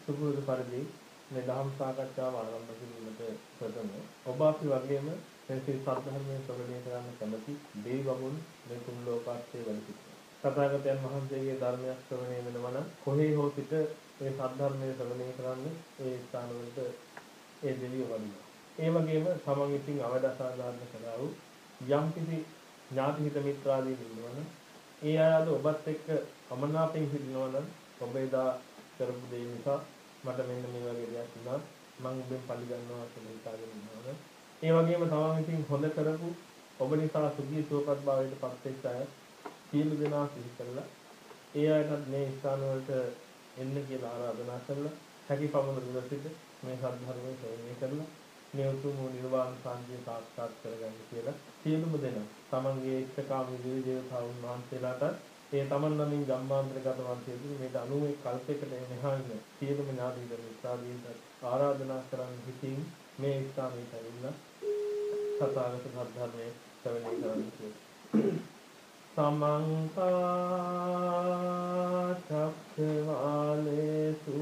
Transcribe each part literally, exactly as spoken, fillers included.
සුපුරුදු පරිදි මේ ධම්ම සාකච්ඡාව ආරම්භ කිරීමට ප්‍රථම ඔබ අපි වගේම මේ සත්‍යධර්මයේ ශ්‍රවණය කරන්න කැමති දෙවි වගුන් මේ තුන් ලෝකාර්ථයේ වැඩ සිටිනවා. තථාගතයන් වහන්සේගේ ධර්මයක් ශ්‍රවණය වෙනවා නම් කොහේ හෝ සිට මේ සත්‍යධර්මයේ ශ්‍රවණය කරන්න ඒ ස්ථානවලට ඒ දෙවියෝ වඩිනවා. ඒ වගේම තමන් විසින් අවද අසාධාරණ කළා වූ යම් කිසි ඥාති හිත මිත්‍රාදී ඉන්නවනම් ඒ අයද ඔබත් එක්ක අමනාපෙන් සිටිනවා නම් ඔබ එදා කරපු දේ නිසා මට මෙන්න මේ වගේ දෙයක් වුණා මම ඔබෙන් පරිගන්නවා කියලා හිතාගෙන ඉන්නවා. ඒ වගේම තමන් විසින් හොඳ කරපු ඔබ නිසා සුඛී සුවපත් භාවයට පත් වෙච්ච අය සියලු දෙනා සිහි කරලා ඒ අයටත් මේ ස්ථාන වලට එන්න කියලා ආරාධනා කරලා හැකි පමණ දුර සිට මේ සත්‍ය ධර්මයේ ශ්‍රවණය කරලා මේ උතුම් නිර්වාණ සාන්තිය සාක්ෂාත් කරගන්න කියලා සියලුම දෙනා තමන්ගේ ඉෂ්ඨකාමී දේව දේවතාවුන් වහන්සේලාට ඒ තමන් නමින් ගම්මාන්තරගත වන්සියදී මේක අනුව කල්පයකට එහා ඉන්න සියලුම ඥාති දරුවාදීන්ට ආරාධනා කරන් හිතින් මේ ස්ථානයට ඇවිල්ලා සතාගත සත්‍ය ධර්මයේ ශ්‍රවණය කරන්න කියලා. සමන්ත චක්ඛවාලේසු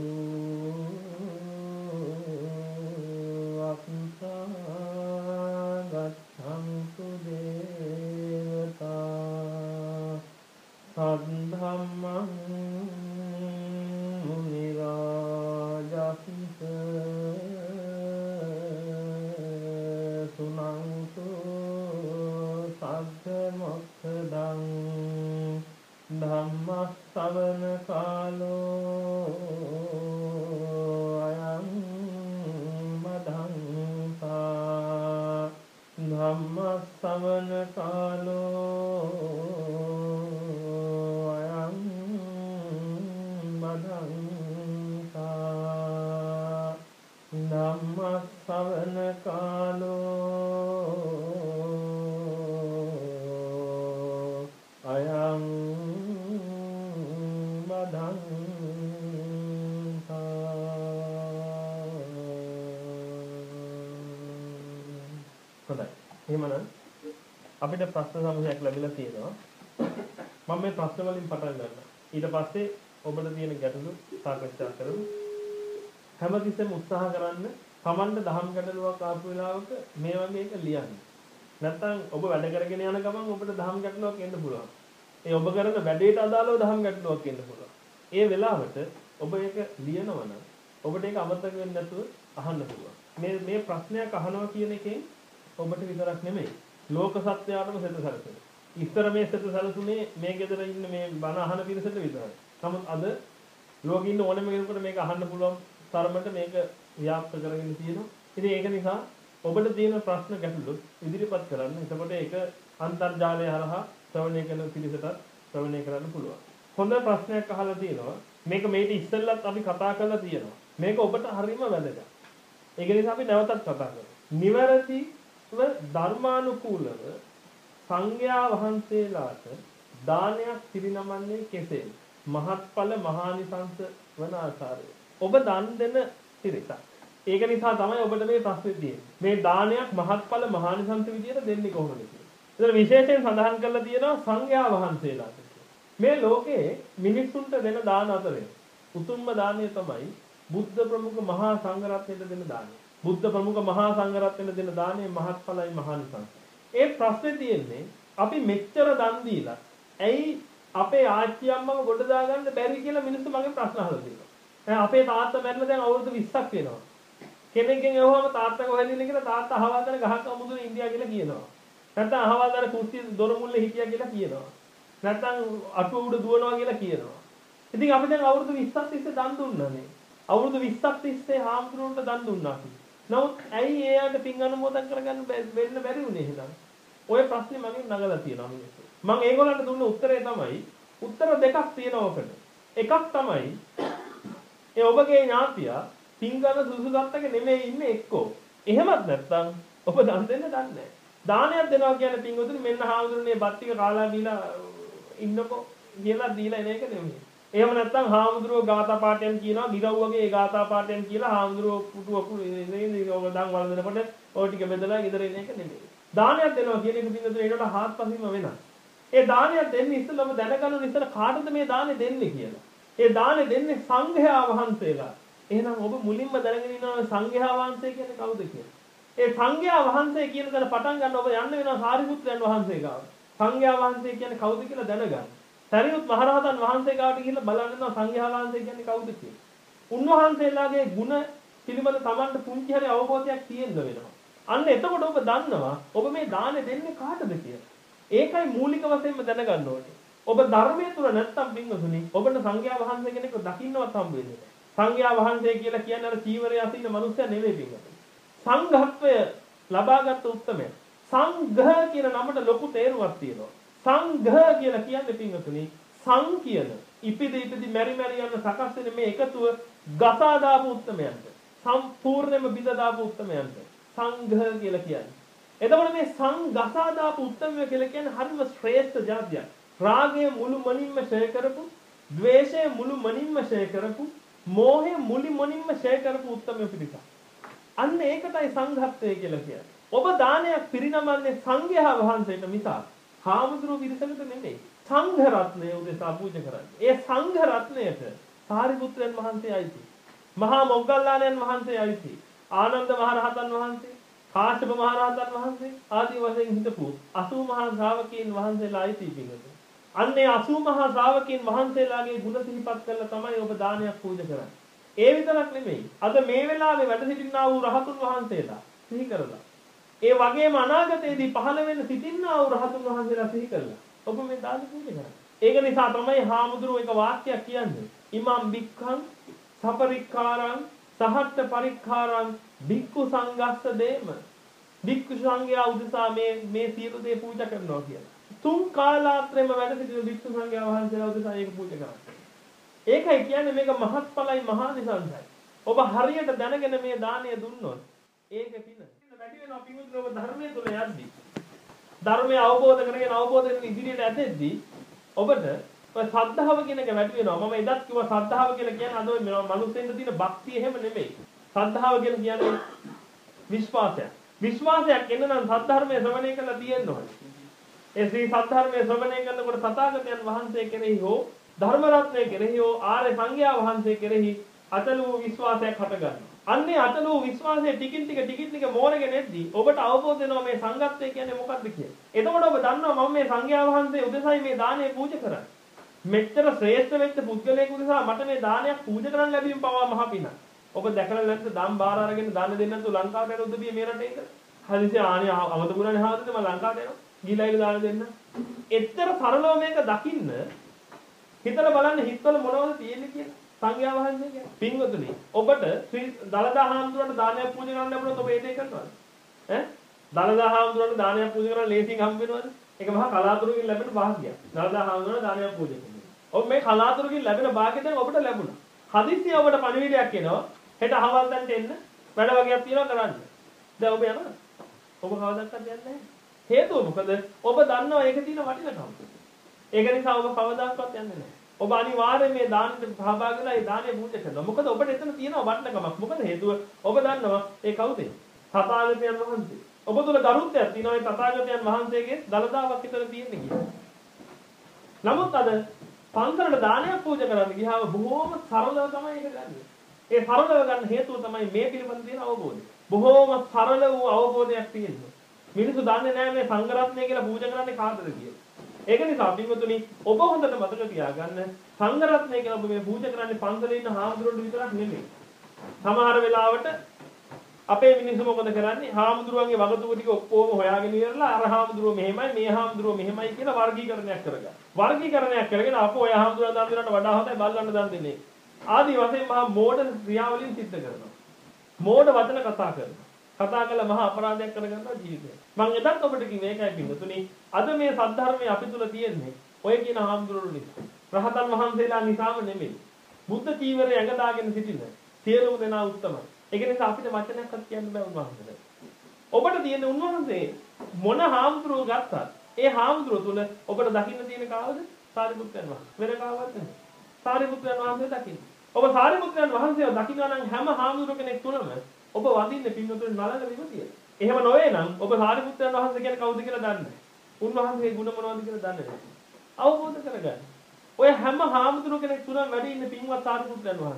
ගච්ඡන්තු දේවතා සද්ධම්මං මුනි රාජස්ස සුනන්තු සග්ග මොක්ඛදං ධම්ම ශ්‍රවණ කාලෝ අයං මදංසා ධම්ම ශ්‍රවණ කාලෝ අයං මදංසා ධම්ම ශ්‍රවණ කාලෝ අයං එහෙමනම් අපිට ප්‍රශ්න සමූහයක් ලැබිලා තියෙනවා. මම මේ ප්‍රශ්න වලින් පටන් ගන්නවා. ඊට පස්සේ ඔබට තියෙන ගැටලු සාකච්ඡා කරමු. හැමතිස්සෙම උත්සාහ කරන්න Tamanට දහම් ගැටලුවක් ආපු වෙලාවක මේ වගේ එක ලියන්න. නැත්නම් ඔබ වැඩ කරගෙන යන ගමන් ඔබට දහම් ගැටලුවක් එන්න පුළුවන්. ඒ ඔබ කරන වැඩේට අදාළව දහම් ගැටලුවක් එන්න පුළුවන්. ඒ වෙලාවට ඔබ ඒක ලියනවා නම් ඔබට ඒක අමතක වෙන්නේ නැතුව අහන්න පුළුවන්. මේ මේ ප්‍රශ්නයක් අහනවා කියන එකෙන් ඔබට විතරක් නෙමෙයි ලෝක සත්‍යයටම සෙත සැලසෙන. ඉස්තර මේ සෙත සැලසුනේ මේ ගෙදර ඉන්න මේ බණ අහන පිරිසට විතරයි. නමුත් අද ලෝකෙ ඉන්න ඕනම කෙනෙකුට මේක අහන්න පුළුවන් තරමට මේක ව්‍යාප්ත කරගෙන තියෙනවා. ඉතින් ඒක නිසා ඔබට තියෙන ප්‍රශ්න ගැටලු ඉදිරිපත් කරන්න. එතකොට ඒක අන්තර්ජාලය හරහා ශ්‍රවණය කරන පිරිසට ශ්‍රවණය කරන්න පුළුවන්. හොඳ ප්‍රශ්නයක් අහලා තියෙනවා. මේක මේට ඉස්සෙල්ලත් අපි කතා කරලා තියෙනවා. මේක ඔබට හරියම වැදගත්. ඒක නිසා අපි නැවතත් කතා කරමු. නිවැරදි ධර්මානුකූලව සංඝයා වහන්සේලාට දානයක් පිරිනමන්නේ කෙසේද? මහත්ඵල මහානිසංස වන ආකාරය. ඔබ දන් දෙන පිරිසක්. ඒක නිසා තමයි ඔබට මේ ප්‍රශ්නේ තියෙන්නේ. මේ දානයක් මහත්ඵල මහානිසංස විදියට දෙන්නේ කොහොමද කියලා. ඒතර විශේෂයෙන් සඳහන් කරලා තියෙනවා සංඝයා වහන්සේලාට. මේ ලෝකේ මිනිස්සුන්ට දෙන දාන අතරේ උතුම්ම දානය තමයි බුද්ධ ප්‍රමුඛ මහා සංඝරත්නයට දෙන දානය. බුද්ධ ප්‍රමුඛ මහා සංඝරත්නයට දෙන දානය මහත්ඵලයි මහානිසංස. ඒ ප්‍රශ්නේ තියෙන්නේ අපි මෙච්චර දන් දීලා ඇයි අපේ ආච්චි අම්මව ගොඩ දාගන්න බැරි කියලා මිනිස්සු මගෙන් ප්‍රශ්න අහලා තියෙනවා. දැන් අපේ තාත්තා මැරලා දැන් අවුරුදු විස්සක් වෙනවා. කෙනෙක්ගෙන් අහුවම තාත්තා කොහෙද ඉන්නේ කියලා තාත්තා අහවල් දාන ගහක් අමුදුනේ ඉන්දියා කියලා කියනවා. නැත්නම් අහවල් දාන කුස්සිය දොර මුල්ලේ හිටියා කියලා කියනවා. නැත්නම් අටුව උඩ දුවනවා කියලා කියනවා. ඉතින් අපි දැන් අවුරුදු විස්සක් තිස්සේ දන් දුන්නානේ. අවුරුදු විස්සක් තිස්සේ හාමුදුරුවන්ට දන් දුන්නා අපි. නමුත් ඇයි එයාට පින් අනුමෝදන් කරගන්න වෙන්න බැරි වුනේ එහෙනම්? ඔය ප්‍රශ්නේ මගෙන් නගලා තියෙනවා මිනිස්සු. මම ඒගොල්ලන්ට දුන්න උත්තරේ තමයි උත්තර දෙකක් තියෙනවා ඔකට. එකක් තමයි ඒ ඔබගේ ඥාතියා පින් ගන්න සුසුසත්තක නෙමෙයි ඉන්නේ එක්කෝ. එහෙමත් නැත්නම් ඔබ දන් දෙන්න දන්නේ නැහැ. දානයක් දෙනවා කියන්නේ පින්වතුනි මෙන්න හාමුදුරනේ බත් ටික කාලා බීලා ඉන්නකො කියලා දීලා එන එක නෙමෙයි. එහෙම නැත්නම් හාමුදුරුවෝ ගාථා පාඨයෙන් කියනවා ගිරව්වගේ ඒ ගාථා පාඨයෙන් කියලා හාමුදුරුවෝ පුටුව පුටු දන් වළඳනකොට ඔය ටික බෙදලා ගෙදර එන එක නෙමෙයි. දානයක් දෙනවා කියන එක පින්වතුනි ඒකට හාත්පසින්ම වෙනස්. ඒ දානයක් දෙන්නේ ඉස්සෙල්ලාම දැනගන්න ඉස්සර කාටද මේ දානේ දෙන්නේ කියලා. ඒ දානේ දෙන්නේ සංඝයා වහන්සේලා. එහෙනම් ඔබ මුලින්ම දැනගෙන ඉන්නවා සංඝයා වහන්සේ කියන්නේ කවුද කියලා. ඒ සංඝයා වහන්සේ කියන දේ පටන් ගන්න ඔබ යන්න වෙනවා සාරිපුත්‍රයන් වහන්සේ ගාවට. සංඝයා වහන්සේ කියන්නේ කවුද කියලා දැනගන්න. සරියුත් මහරහතන් වහන්සේ ගාවට ගිහිල්ලා බලන්න වෙනවා සංඝයා වහන්සේ කියන්නේ කවුද කියලා. උන්වහන්සේලාගේ ಗುಣ පිළිබඳ Tamanට පුංචි හරි අවබෝධයක් තියෙන්න වෙනවා. අන්න එතකොට ඔබ දන්නවා ඔබ මේ දානේ දෙන්නේ කාටද කියලා. ඒකයි මූලික වශයෙන්ම දැනගන්න ඕනේ. ඔබ ධර්මයේ තුල නැත්තම් පින්වතුනි ඔබට සංඝයා වහන්සේ කෙනෙක්ව දකින්නවත් හම්බ වෙන්නේ නැහැ. සංඝයා වහන්සේ කියලා කියන්නේ අර චීවරය අසින්න මිනිස්සු නෙවෙයි පින්වතුනි. සංඝත්වය ලබාගත් උත්තරමය. සංඝ කියන නමට ලොකු තේරුමක් තියෙනවා. සංඝ කියලා කියන්නේ පින්වතුනි සං කියන ඉපිද ඉපිද මෙරි මෙරි යන සකස් වෙන මේ එකතුව ගසා දාපු උත්තරමයන්ට. සම්පූර්ණයෙන්ම බිඳ දාපු උත්තරමයන්ට සංඝ කියලා කියන්නේ. එතකොට මේ සංඝසා දාපු උත්තරමය කියලා කියන්නේ හරිම ශ්‍රේෂ්ඨ જાතියක්. රාගය මුළු මනින්ම ඡය කරපු, ද්වේෂය මුළු මනින්ම ඡය කරපු, මෝහය මුළු මනින්ම ඡය කරපු උත්තරමය පිරිසක්. අන්න ඒකටයි සංඝත්වය කියලා කියන්නේ. ඔබ දානයක් පිරිනමන්නේ සංඝයා වහන්සේට මිසක් හාමුදුරුවෝ පිරිසකට නෙමෙයි. සංඝ රත්නය උදෙසා පූජා කරන්නේ. ඒ සංඝ රත්නයට සාරිපුත්‍රයන් වහන්සේ අයිති. මහා මොග්ගල්ලාණන් වහන්සේ අයිති. ආනන්ද මහරහතන් වහන්සේ, කාශ්‍යප මහරහතන් වහන්සේ ආදී වශයෙන් හිටපු අසූ මහා ශ්‍රාවකයන් වහන්සේලා අයිති පිළිගන්න. අන්නේ අසූ මහා ශ්‍රාවකයන් වහන්සේලාගේ ගුණ සිහිපත් කරලා තමයි ඔබ දානයක් පූජා කරන්නේ. ඒ විතරක් නෙමෙයි. අද මේ වෙලාවේ වැඩ සිටිනා වූ රහතුන් වහන්සේලා සිහි කරලා. ඒ වගේම අනාගතයේදී පහළ වෙන සිටිනා වූ රහතුන් වහන්සේලා සිහි කරලා ඔබ මේ දාන පූජා කරන්නේ. ඒක නිසා තමයි හාමුදුරුවෝ එක වාක්‍යයක් කියන්නේ. ඉමම් බික්ඛං සපරික්ඛාරං සහත්ත පරික්ඛාරං බික්ඛු සංඝස්ස දේම. බික්ඛු සංඝයා උදෙසා මේ මේ සියලු දේ පූජා කරනවා කියලා. තුන් කාලාත්‍රෙම වැඩ සිටින බික්ඛු සංඝයා වහන්සේලා උදෙසා ඒක පූජා කරනවා. ඒකයි කියන්නේ මේක මහත්ඵලයි මහානිසංසයි. ඔබ හරියට දැනගෙන මේ දාණය දුන්නොත් ඒක පින. වැඩි වෙනවා පින්වතුනි ඔබ ධර්මයේ තුල යද්දී. ධර්මය අවබෝධ කරගෙන අවබෝධ කරගෙන ඉදිරියට ඇදෙද්දී ඔබට ඔය ශ්‍රද්ධාව කියන එක වැඩි වෙනවා. මම එදත් කිව්වා ශ්‍රද්ධාව කියලා කියන්නේ අද ඔය මනුස්සෙන්ට තියෙන භක්තිය එහෙම නෙමෙයි. ශ්‍රද්ධාව කියලා කියන්නේ විශ්වාසයක්. විශ්වාසයක් එන්න නම් සද්ධර්මයේ ශ්‍රවණය කරලා තියෙන්න ඕනේ. ඒ ශ්‍රී සද්ධර්මයේ ශ්‍රවණය කරනකොට තථාගතයන් වහන්සේ කෙරෙහි හෝ ධර්ම රත්නය කෙරෙහි හෝ ආර්ය සංඝයා වහන්සේ කෙරෙහි අතල වූ විශ්වාසයක් හටගන්නවා. අන්නේ අතල වූ විශ්වාසයේ ටිකින් ටික ටිකින් ටික මෝරගෙන එද්දී ඔබට අවබෝධ වෙනවා මේ සංඝත්වය කියන්නේ මොකක්ද කියලා. එතකොට ඔබ දන්නවා මම මේ සංඝයා වහන්සේ උදෙසයි මේ දානය පූජා කරන්නේ. මෙච්චර ශ්‍රේෂ්ඨ වෙච්ච පුද්ගලයෙකු නිසා මට මේ දානයක් පූජා කරන්න ලැබීම පවා මහ පිනක්. ඔබ දැකලා නැද්ද දම් බාර අරගෙන දාන දෙන්න නැතුව ලංකාවට යන උදවිය මේ රටේ ඉඳලා. හදිසි ආනේ අමතකුණානේ හාවදද මම ලංකාවට යනවා. ගිහිලා දාන දෙන්න. එච්චර සරලව මේක දකින්න හිතලා බලන්න හිතවල මොනවද තියෙන්නේ කියලා. සංඝයා වහන්සේ කියන්නේ. පින්වතුනි ඔබට දලදා හාමුදුරන්ට දානයක් පූජා කරන්න ලැබුණොත් ඔබ ඒ දේ කරනවද? ඈ? දලදා හාමුදුරන්ට දානයක් පූජා කරන්න ලේසියෙන් හම්බ වෙනවද? ඒක මහා කලාතුරකින් ලැබෙන භාග්‍යයක්. දලදා හාමුදුරන්ට දානයක් පූජා කරනවා. ඔබ මේ කලාතුරකින් ලැබෙන භාග්‍ය දැන් ඔබට ලැබුණා. හදිස්සිය ඔබට පණිවිඩයක් එනවා. හෙට අහවල් තැනට එන්න වැඩ වගේක් තියෙනවා කරන්න. දැන් ඔබ යනවා. ඔබ කවදාවත් යන්නේ නැහැ. හේතුව මොකද? ඔබ දන්නවා ඒක තියෙන වටිනකම. ඒක නිසා ඔබ කවදාවත් යන්නේ නැහැ. ඔබ අනිවාර්යයෙන් මේ දානෙට සහභාගී වෙලා ඒ දානෙ පූජා කරනවා. මොකද ඔබට එතන තියෙන වටිනකමක්. මොකද හේතුව ඔබ දන්නවා ඒ කවුද? තථාගතයන් වහන්සේ. ඔබ තුල ගරුත්වයක් තියෙනවා ඒ තථාගතයන් වහන්සේගේ දලදාවක් විතර තියෙන්නේ කියලා. නමුත් අද පන්සලට දානයක් පූජා කරන්න ගියාම බොහෝම සරලව තමයි ඒක ගන්නෙ. ඒ සරලව ගන්න හේතුව තමයි මේ පිළිබඳ තියෙන අවබෝධය. බොහෝම සරල වූ අවබෝධයක් තියෙනවා. මිනිස්සු දන්නේ නැහැ මේ සංඝ රත්නය කියලා පූජා කරන්නේ කාටද කියලා. ඒක නිසා පින්වතුනි ඔබ හොඳට මතක තියාගන්න සංඝ රත්නය කියලා ඔබ මේ පූජා කරන්නේ පන්සලේ ඉන්න හාමුදුරුවන්ට විතරක් නෙමෙයි. සමහර වෙලාවට අපේ මිනිස්සු මොකද කරන්නේ? හාමුදුරුවන්ගේ වගතුග ටික ඔක්කොම හොයාගෙන ඉවරලා අර හාමුදුරුවෝ මෙහෙමයි මේ හාමුදුරුවෝ මෙහෙමයි කියලා වර්ගීකරණයක් කරගන්න. වර්ගීකරණයක් කරගෙන අපෝ ඔය හාමුදුරුවෝ දන් දෙනවට වඩා හොඳයි බල්ලන්ට දන් දෙන්නේ. ආදී වශයෙන් මහා මෝඩ ක්‍රියාවලින් සිද්ධ කරනවා. මෝඩ වචන කතා කරනවා. කතා කළ මහා අපරාධයක් කරගන්නවා ජීවිතේ. මම එදත් ඔබට කිව්වේ ඒකයි පින්වතුනි. අද මේ සද්ධර්මයේ අපි තුල තියෙන්නේ ඔය කියන හාමුදුරුවෝ නිසා. රහතන් වහන්සේලා නිසාම නෙමෙයි. බුද්ධ චීවරය ඇඟ දාගෙන සිටින සියලුම දෙනා උත්තමයි. ඒක නිසා අපිට වචනයක්වත් කියන්න බෑ උන්වහන්සේට. ඔබට තියෙන උන්වහන්සේ මොන හාමුදුරුවෝ ගත්තත් ඒ හාමුදුරුවෝ තුල ඔබට දකින්න තියෙන කාවද? සාරිපුත්‍රයන් වහන්සේ. වෙන කාවවත් නෙමෙයි. සාරිපුත්‍රයන් වහන්සේ දකින්න. ඔබ සාරිපුත්‍රයන් වහන්සේව දකින්නවා නම් හැම හාමුදුරුවෝ කෙනෙක් තුනම ඔබ වදින්නේ පින්වතුනි නලල විමතිය. එහෙම නොවේ නම් ඔබ සාරිපුත්‍රයන් වහන්සේ කියන්නේ කවුද කියලා දන්නේ නැහැ. උන්වහන්සේගේ ගුණ මොනවද කියලා දන්නේ නැහැ. අවබෝධ කරගන්න. ඔය හැම හාමුදුරුවෝ කෙනෙක් තුනම වැඩි ඉන්න පින්වත් සාරිපුත්‍රයන් වහන්සේ.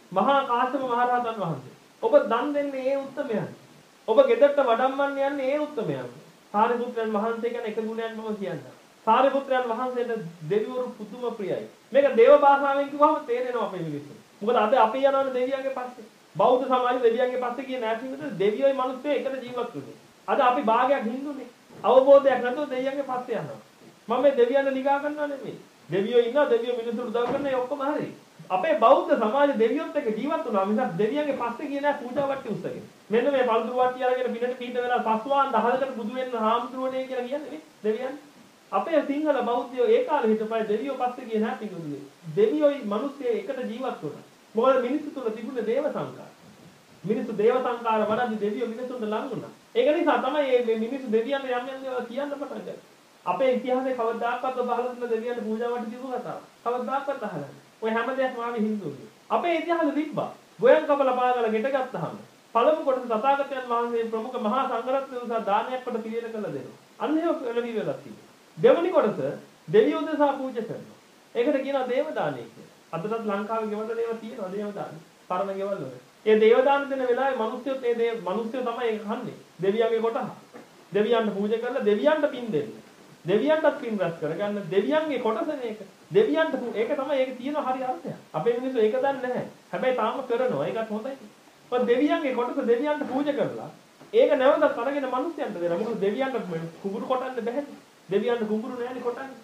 මහා කාශ්‍යප මහ රහතන් වහන්සේ. ඔබ දන් දෙන්නේ ඒ උත්තමයන්. ඔබ ගෙදරට වඩම්මන්න යන්නේ ඒ උත්තමයන්. සාරිපුත්‍රයන් වහන්සේ ගැන එක ගුණයක් මම කියන්නම්. සාරිපුත්‍රයන් වහන්සේට දෙවිවරු පුදුම ප්‍රියයි. මේක දේව භාෂාවෙන් කිව්වම තේරෙනවා අපේ මිනිස්සු. මොකද අද අපි යනවනේ දෙවියන්ගේ පස්සේ. බෞද්ධ සමාජය දෙවියන්ගේ පස්සේ කියන නැතිවෙද දෙවියෝයි මිනිස්සුයි එකට ජීවත් වෙන්නේ. අද අපි භාගයක් හින්දුනේ. අවබෝධයක් නැතුව දෙවියන්ගේ පස්සේ යනවා. මම මේ දෙවියන් නිගා කරනවා නෙමෙයි. දෙවියෝ ඉන්නවා දෙවියෝ මිනිස්සුන්ට උදව් කරන ඒ ඔක්කොම හරි. අපේ බෞද්ධ සමාජ දෙවියොත් එක්ක ජීවත් වුණා මිසක් දෙවියන්ගේ පස්සේ කියන පූජා වට්ටි උස්සගෙන. මෙන්න මේ පළතුරු වට්ටි අරගෙන පිටට පීඨ වෙලා පස්වාන් දහලකට බුදු වෙන්න හාමුදුරුවනේ කියලා කියන්නේ නේ දෙවියන්. අපේ සිංහල බෞද්ධයෝ ඒ කාලේ හිටපයි දෙවියෝ පස්සේ කියන හැටි නුදුනේ. දෙවියෝයි මිනිස්සු එකට ජීවත් වුණා. මොකද මිනිස්සු තුල තිබුණේ දේව සංකාර. මිනිස්සු දේව සංකාර වඩද්දි දෙවියෝ මිනිස්සුන්ට ලං වුණා. ඒක නිසා තමයි මේ මිනිස්සු දෙවියන්ට යම් යම් දේවල් කියන්න පටන් ගත්තේ. අපේ ඉතිහාසයේ කවදාකවත් ඔබ අහලා තියෙන දෙවියන්ට පූජා වට්ටි දීපු කතාව. කවදාකවත් අහලා නැහැ. ඔය හැම දෙයක්ම ආවේ හින්දුන්ගේ. අපේ ඉතිහාසෙ තිබ්බා. ගෝයන් කපලා පාගලා ගෙට ගත්තාම පළමු කොටස තථාගතයන් වහන්සේ ප්‍රමුඛ මහා සංඝරත්නය උදෙසා දානයක් කොට පිළියෙල කළ දෙනවා. අන්න ඒක එළවි වෙලා තිබෙනවා. දෙවනි කොටස දෙවියෝ උදෙසා පූජා කරනවා. ඒකට කියනවා දේව දානය කියලා. අදටත් ලංකාවේ ගෙවල් වල ඒවා තියෙනවා දේව දාන. පරණ ගෙවල් වල. ඒ දේව දාන දෙන වෙලාවේ මිනිස්සුත් ඒ දේ මිනිස්සු තමයි ඒක කන්නේ. දෙවියන්ගේ කොටහ. දෙවියන්ට පූජා කරලා දෙවියන්ට පින් දෙන්න. දෙවියන්ටත් පින් රැස් කරගන්න දෙවියන්ගේ කොටසනේ ඒක. දෙවියන්ට ඒක තමයි ඒක තියෙන හරි අර්ථය. අපේ මිනිස්සු ඒක දන්නේ නැහැ. හැබැයි තාම කරනවා. ඒකත් හොඳයි. ඔය දෙවියන්ගේ කොටස දෙවියන්ට පූජා කරලා ඒක නැවතත් අරගෙන මිනිස්යන්ට දෙනවා. මොකද දෙවියන්ට කුඹුරු කොටන්න බැහැ. දෙවියන්ට කුඹුරු නැහැනේ කොටන්නේ.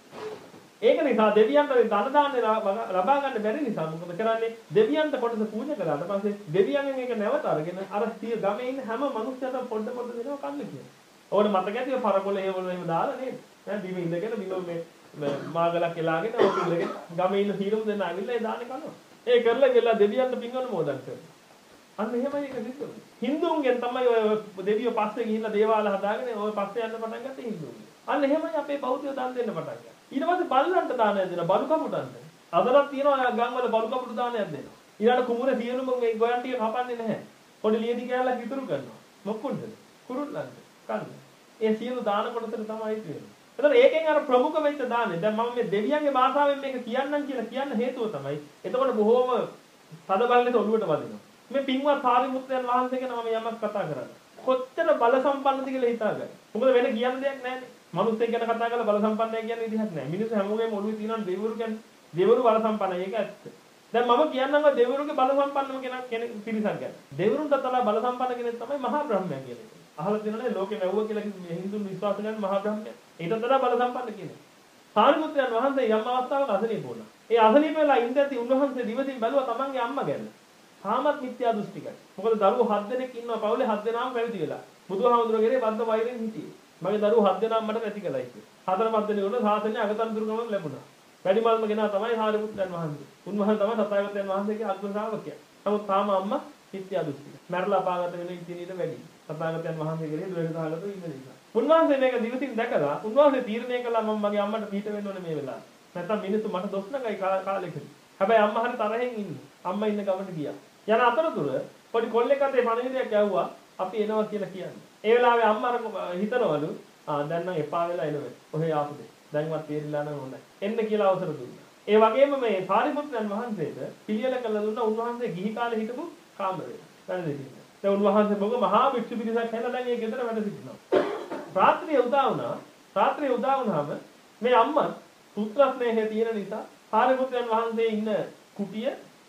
ඒක නිසා දෙවියන්ට ධන දාන්න ලබා ගන්න බැරි නිසා මොකද කරන්නේ? දෙවියන්ට කොටස පූජා කළාට පස්සේ දෙවියන්ගෙන් ඒක නැවත අරගෙන අර සිය ගමේ ඉන්න හැම මිනිස්යන්ටම පොඩ පොඩ දෙනවා කන්න කියලා. ඕන මතක ඇතිව පරකොල හේවල එහෙම දාලා නේද? දැන් බිම ඉඳගෙන බිම මේ මාගලක් එලාගෙන ඕක ඉඳගෙන ගමේ ඉන්න සීලමු දෙන්න ආවිල්ලා ඒ දාන්නේ කනවා. ඒ කරලා ගිහලා දෙවියන්ට පින්වන්න මොදන් කරනවා. අන්න එහෙමයි ඒක සිද්ධ වෙන්නේ. හින්දුන්ගෙන් තමයි ඔය දෙවියෝ පස්සේ ගිහිල්ලා දේවාල හදාගෙන ඔය පස්සේ යන්න පටන් ගත්තේ හින්දුන්ගෙන්. අන්න එහෙමයි අපේ බෞද්ධයෝ දන් දෙන්න පටන් ගත්තා. ඊට පස්සේ බල්ලන්ට දානයක් දෙනවා බලු කපුටන්ට. අදලත් තියෙනවා ගම් වල බලු කපුට දානයක් දෙනවා. ඊළඟ කුමුරේ සියලුම මේ ගොයන් ටික කපන්නේ නැහැ. පොඩි ලියදි කෑල්ලක් ඉතුරු කරනවා. මොක්කුන්ද? කුරුල්ලන්ට. කන්න. ඒ සියලු දාන කොටසට තමයි තියෙන්නේ. එතකොට ඒකෙන් අර ප්‍රමුඛ වෙච්ච දාන්නේ. දැන් මම මේ දෙවියන්ගේ භාෂාවෙන් මේක කියන්නම් කියලා කියන්න හේතුව තමයි. එතකොට බොහෝම තද බලලට ඔළුවට වදිනවා. මේ පින්වත් සාරිපුත්‍රයන් වහන්සේ ගැන මම යමක් කතා කරන්නේ. කොච්චර බල සම්පන්නද කියලා හිතාගන්න. මොකද වෙන කියන්න දෙයක් නැහැ. මනුස්සයෙක් ගැන කතා කරලා බල සම්පන්නයි කියන විදිහක් නැහැ. මිනිස්සු හැමෝගෙම ඔළුවේ තියෙනවා දෙවිවරු කියන්නේ දෙවිවරු බල සම්පන්නයි. ඒක ඇත්ත. දැන් මම කියන්නම් ඔය දෙවිවරුගේ බල සම්පන්නම කෙනෙක් කෙනෙක් පිරිසක් ගැන. දෙවිවරුන්ට තලා බල සම්පන්න කෙනෙක් තමයි මහා බ්‍රහ්මයන් කියන්නේ. අහලා තියෙනනේ ලෝකේ වැව්ව කියලා මේ හින්දුන් විශ්වාස කරන මහා බ්‍රහ්මයා. ඊට වඩා බල සම්පන්න කෙනෙක්. සාරිපුත්‍රයන් වහන්සේ යම් අවස්ථාවක අසනීප වුණා. ඒ අසනීප වෙලා ඉඳදී උන්වහන්සේ දිවසින් බැලුවා තමන්ගේ අම්මා ගැන. තාමත් මිත්‍යා දෘෂ්ටිකයි. මොකද දරුවෝ හත් දෙනෙක් ඉන්නවා පවුලේ හත් දෙනාම පැවිදි වෙලා. බුදුහාමුදුරුවෝ බද්ද වෛරෙන් හිටියේ. මගේ දරුවෝ හත් දෙනාම මට නැති කළා ඉතින්. හතර පහ දෙනෙක් වුණා සාසනය අගතන්තුරුකමක් ලැබුණා. වැඩිමල්ම කෙනා තමයි සාරිපුත්‍රයන් වහන්සේ. උන්වහන්සේ තමයි තථාගතයන් වහන්සේගේ අග්‍ර ශ්‍රාවකයා. නමුත් තාම අම්මා මිත්‍යා දෘෂ්ටික. මරලා අපාගත වෙන ඉතින් ඊට වැඩි. තථාගතයන් වහන්සේ කෙරෙහි ද්වේෂතාවලට ඉන්න නිසා. උන්වහන්සේ මේක දිවසින් දැකලා උන්වහන්සේ තීරණය කළා මම මගේ අම්මට පිට වෙන්න ඕනේ මේ වෙලාවේ. නැත්තම් මිනිස්සු මට දොස් නගයි කාලෙකදී. හැබැයි අම්මා හරි තරහෙන් ඉන්නේ. අම්මා ඉන්න ගමට ගියා. යන අතරතුර පොඩි කොල්ලෙක් අතේ පණිවිඩයක් ඇහුවා අපි එනවා කියලා කියන්නේ. ඒ වෙලාවේ අම්මා අර හිතනවලු ආ දැන් නම් එපා වෙලා එනවා. ඔහේ ආපු දෙ. දැන්වත් තේරිලා නම් හොඳයි. එන්න කියලා අවසර දුන්නා. ඒ වගේම මේ සාරිපුත්‍රයන් වහන්සේට පිළියෙල කළ දුන්නා උන්වහන්සේ ගිහි කාලේ හිටපු කාමරේ. වැඩ සිටින්න. දැන් උන්වහන්සේ මොකද මහා වික්ෂු පිරිසක් හැලා දැන් ඒ ගෙදර වැඩ සිටිනවා. රාත්‍රියේ උදා වුණා. රාත්‍රියේ උදා වුණාම මේ අම්මා පුත්‍ර ස්නේහය තියෙන නිසා සාරිපුත්‍රයන් වහන්සේ ඉන්න කුටිය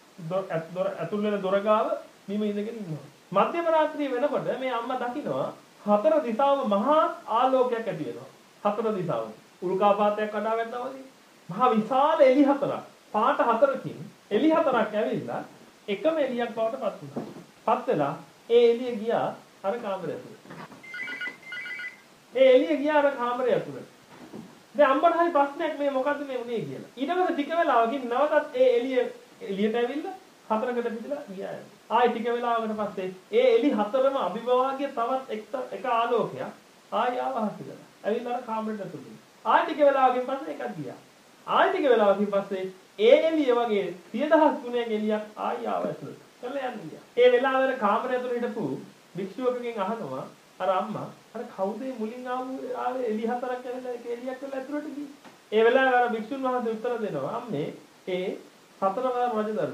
දොර ඇතුල් වෙන දොර ගාව බිම ඉඳගෙන ඉන්නවා. මධ්‍යම රාත්‍රිය වෙනකොට මේ අම්මා දකිනවා හතර දිශාවම මහා ආලෝකයක් ඇති වෙනවා. හතර දිශාවම උල්කාපාතයක් කඩා වැටෙනවා වගේ. මහා විශාල එළි හතරක් පාට හතරකින් එළි හතරක් ඇවිල්ලා එකම එළියක් බවට පත් වුණා. පත් වෙලා ඒ එළිය ගියා අර කාමරය ඇතුළට. ඒ එළිය ගියා අර කාමරය ඇතුළට. දැන් අම්මට හරි ප්‍රශ්නයක් මේ මොකද්ද මේ උනේ කියලා. ඊට පස්සේ ටික වෙලාවකින් නැවතත් ඒ එළිය එළියට ඇවිල්ලා හතරකට පිටලා ගියා. ආයි ටික වෙලාවකට පස්සේ ඒ එළි හතරම අභිභවාගිය තවත් එක එක ආලෝකයක් ආයි ආවහසිලා. ඇවිල්ලා අර කාමරේට ඇතුළට. ආයි ටික වෙලාවකින් පස්සේ එකක් ගියා. ආයි ටික වෙලාවකින් පස්සේ ඒ එළිය වගේ සිය දහස් ගුණයක් එළියක් ආයි ආව ඇතුළට. කරලා යන්න ගියා. ඒ වෙලාවේ කාමරය ඇතුළේ හිටපු භික්ෂුවකගෙන් අහනවා අර අම්මා අර කවුද මුලින් ආවේ එළි හතරක් ඇවිල්ලා ඒක එළියක් වෙලා ඇතුළට ගියේ. ඒ වෙලාවේ අර භික්ෂුන් වහන්සේ උත්තර දෙනවා අම්මේ ඒ සතරවර රජදරුවෝ.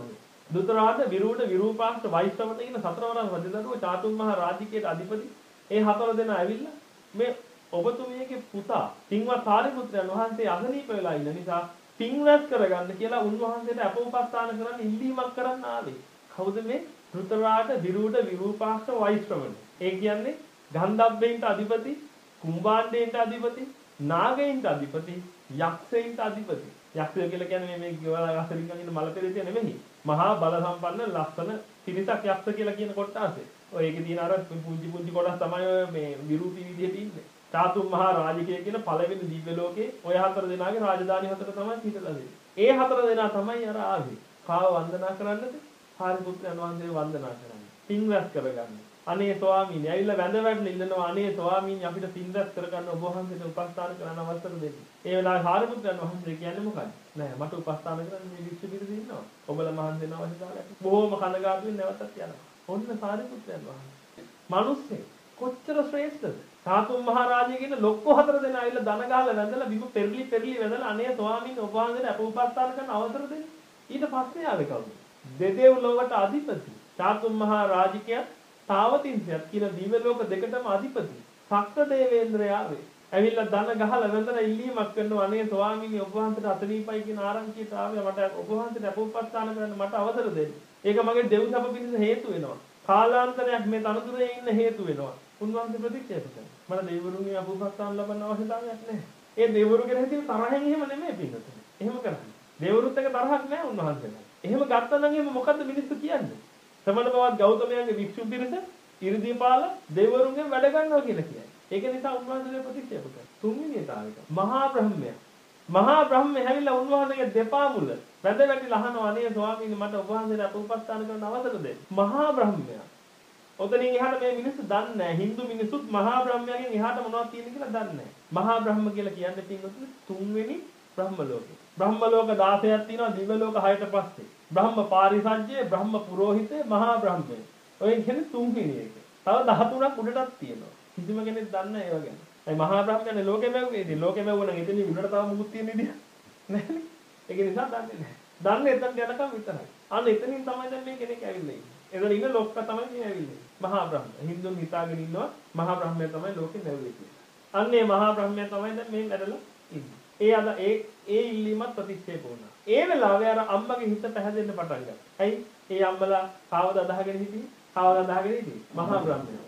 දුතරාට විරූඪ විරූපාක්ෂ වෛශ්‍රවණ කියන සතරවරන් රජදරුව චාතුම් මහ රාජිකයේ අධිපති ඒ හතර දෙනා ඇවිල්ලා මේ ඔබතුමියගේ පුතා පින්වත් සාරිපුත්‍රයන් වහන්සේ අසනීප වෙලා ඉන්න නිසා පින් රැස් කරගන්න කියලා උන්වහන්සේට අපෝපස්ථාන කරන්න ඉල්ලීමක් කරන්න ආවේ. කවුද මේ? දුතරාට විරූඪ විරූපාක්ෂ වෛශ්‍රවණ. ඒ කියන්නේ ගන්ධබ්බේන්ට අධිපති, කුම්භාණ්ඩේන්ට අධිපති, නාගයින්ට අධිපති, යක්ෂයින්ට අධිපති. යක්ෂය කියලා කියන්නේ මේ ගෙවල් අසලින් ගන්න මල පෙරේතය නෙමෙයි. මහා බල සම්පන්න ලස්සන තිරිසක් යක්ෂ කියලා කියන කොටාසේ. ඔය ඒකේ තියෙන අර පුංචි පුංචි කොටස් තමයි මේ විරූපී විදිහට ඉන්නේ. චාතුම් මහා රාජිකය කියන පළවෙනි දිව්‍ය ලෝකේ ඔය හතර දෙනාගේ රාජධානි හතර තමයි හිටලා තියෙන්නේ. ඒ හතර දෙනා තමයි අර ආවේ. කාව වන්දනා කරන්නද? සාරිපුත්‍රයන් වහන්සේ වන්දනා කරන්න. පින් රැස් කරගන්න. අනේ ස්වාමීනි ඇවිල්ලා වැඳ වැටලා ඉල්ලනවා අනේ ස්වාමීනි අපිට පින් රැස් කරගන්න ඔබ වහන්සේට උපස්ථාන කරන්න අවසර දෙන්න. ඒ වෙලාවේ සාරිපුත්‍රයන් වහන්සේ කියන්නේ මොකක්ද? නෑ මට උපස්ථාන කරන්න මේ විශ්ව පිරිස ඉන්නවා. ඔබලා මහන්සි වෙන අවශ්‍යතාවයක්. බොහොම කනගාටුවෙන් නැවතත් යනවා. ඔන්න සාරිපුත්‍රයන් වහන්සේ. මිනිස්සේ කොච්චර ශ්‍රේෂ්ඨද? චාතුම් මහ රාජය කියන ලොක්කෝ හතර දෙනා ඇවිල්ලා දන ගහලා වැඳලා බිම පෙරලි පෙරලි වැඳලා අනේ ස්වාමීනි ඔබ වහන්සේට අප උපස්ථාන කරන්න අවසර දෙන්න. ඊට පස්සේ ආවේ කවුද? දෙදෙව් ලෝකට අධිපති. චාතුම් මහ රාජිකයා තාවතින්සයත් කියලා දිව්‍ය ලෝක දෙකටම අධිපති. සක්‍ර දේවේන්ද්‍රයාවේ ඇවිල්ලා දන ගහලා වැඳලා ඉල්ලීමක් කරනවා අනේ ස්වාමීනි ඔබ වහන්සේට අතනීපයි කියන ආරංචියට ආවේ මට ඔබ වහන්සේට අප උපස්ථාන කරන්න මට අවසර දෙන්න. ඒක මගේ දෙව් සප පිණිස හේතු වෙනවා. කාලාන්තරයක් මේ තනතුරේ ඉන්න හේතු වෙනවා. උන්වහන්සේ ප්‍රතික්ෂේප කරනවා. මට දෙවිවරුන්ගේ අප උපස්ථාන ලබන්න අවශ්‍යතාවයක් නැහැ. ඒ දෙවිවරු කෙරෙහි තියෙන තරහෙන් එහෙම නෙමෙයි පින්නතුනේ. එහෙම කරන්නේ. දෙවිවරුත් එක තරහක් නැහැ උන්වහන්සේට. එහෙම ගත්තා නම් එහෙම මොකද්ද මිනිස්සු කියන්නේ? සමන බවත් ගෞතමයන්ගේ වික්ෂු පිරිස ඉරිදීපාල දෙවිවරුන්ගෙන් වැඩ ගන්නවා කියලා කියයි. ඒක නිසා උන්වහන්සේ ප්‍රතික්ෂේප කරා. තුන්වෙනි තාවික මහා බ්‍රහ්මයා. මහා බ්‍රහ්මයා හැවිලා උන්වහන්සේගේ දෙපා මුල වැඳ වැටිලා අහනවා අනේ ස්වාමීනි මට ඔබ වහන්සේට අප උපස්ථාන කරන්න අවසර දෙන්න. මහා බ්‍රහ්මයා. ඔතනින් එහාට මේ මිනිස්සු දන්නේ නැහැ. Hindu මිනිස්සුත් මහා බ්‍රහ්මයාගෙන් එහාට මොනවද තියෙන්නේ කියලා දන්නේ නැහැ. මහා බ්‍රහ්ම කියලා කියන්නේ පින්වතුනි තුන්වෙනි බ්‍රහ්ම ලෝකේ. බ්‍රහ්ම ලෝක දහසයක් තියෙනවා දිව්‍ය ලෝක හයට පස්සේ. බ්‍රහ්ම පාරිසජ්ජය, බ්‍රහ්ම පුරෝහිතය, මහා බ්‍රහ්මය. ඔය කියන්නේ තුන්වෙනි එක. තව දහතුනක් උඩටත් තියෙනවා. කිසිම කෙනෙක් දන්නේ නැහැ ඒව ගැන. ඒ මහා බ්‍රහ්මයනේ ලෝකෙම වැව්වේ. ඉතින් ලෝකෙම වැවුණා නම් එතනින් උඩට තව මුකුත් තියෙන විදිහ නැහැ. ඒක නිසා දන්නේ නැහැ. දන්නේ එතන යනකම් විතරයි. අන්න එතනින් තමයි දැන් මේ කෙනෙක් ඇවිල්ලා ඉන්නේ. එතන ඉන්න ලොක්ක තමයි මේ ඇවිල්ලා ඉන්නේ. මහා බ්‍රහ්ම. හින්දුන් හිතාගෙන ඉන්නවා මහා බ්‍රහ්මයා තමයි ලෝකෙ වැව්වේ කියලා. අන්න ඒ මහා බ්‍රහ්මයා තමයි දැන් මේ වැඩලා ඉන්නේ. ඒ අද ඒ ඒ ඉල්ලීමත් ප්‍රතික්ෂේප වුණා. ඒ වෙලාවේ අර අම්මගේ හිත පැහැදෙන්න පටන් ගත්තා. ඇයි? ඒ අම්මලා කාවද අදහගෙන හිටියේ? කාවද අදහගෙන හිටියේ? මහා බ්‍රහ්මයා.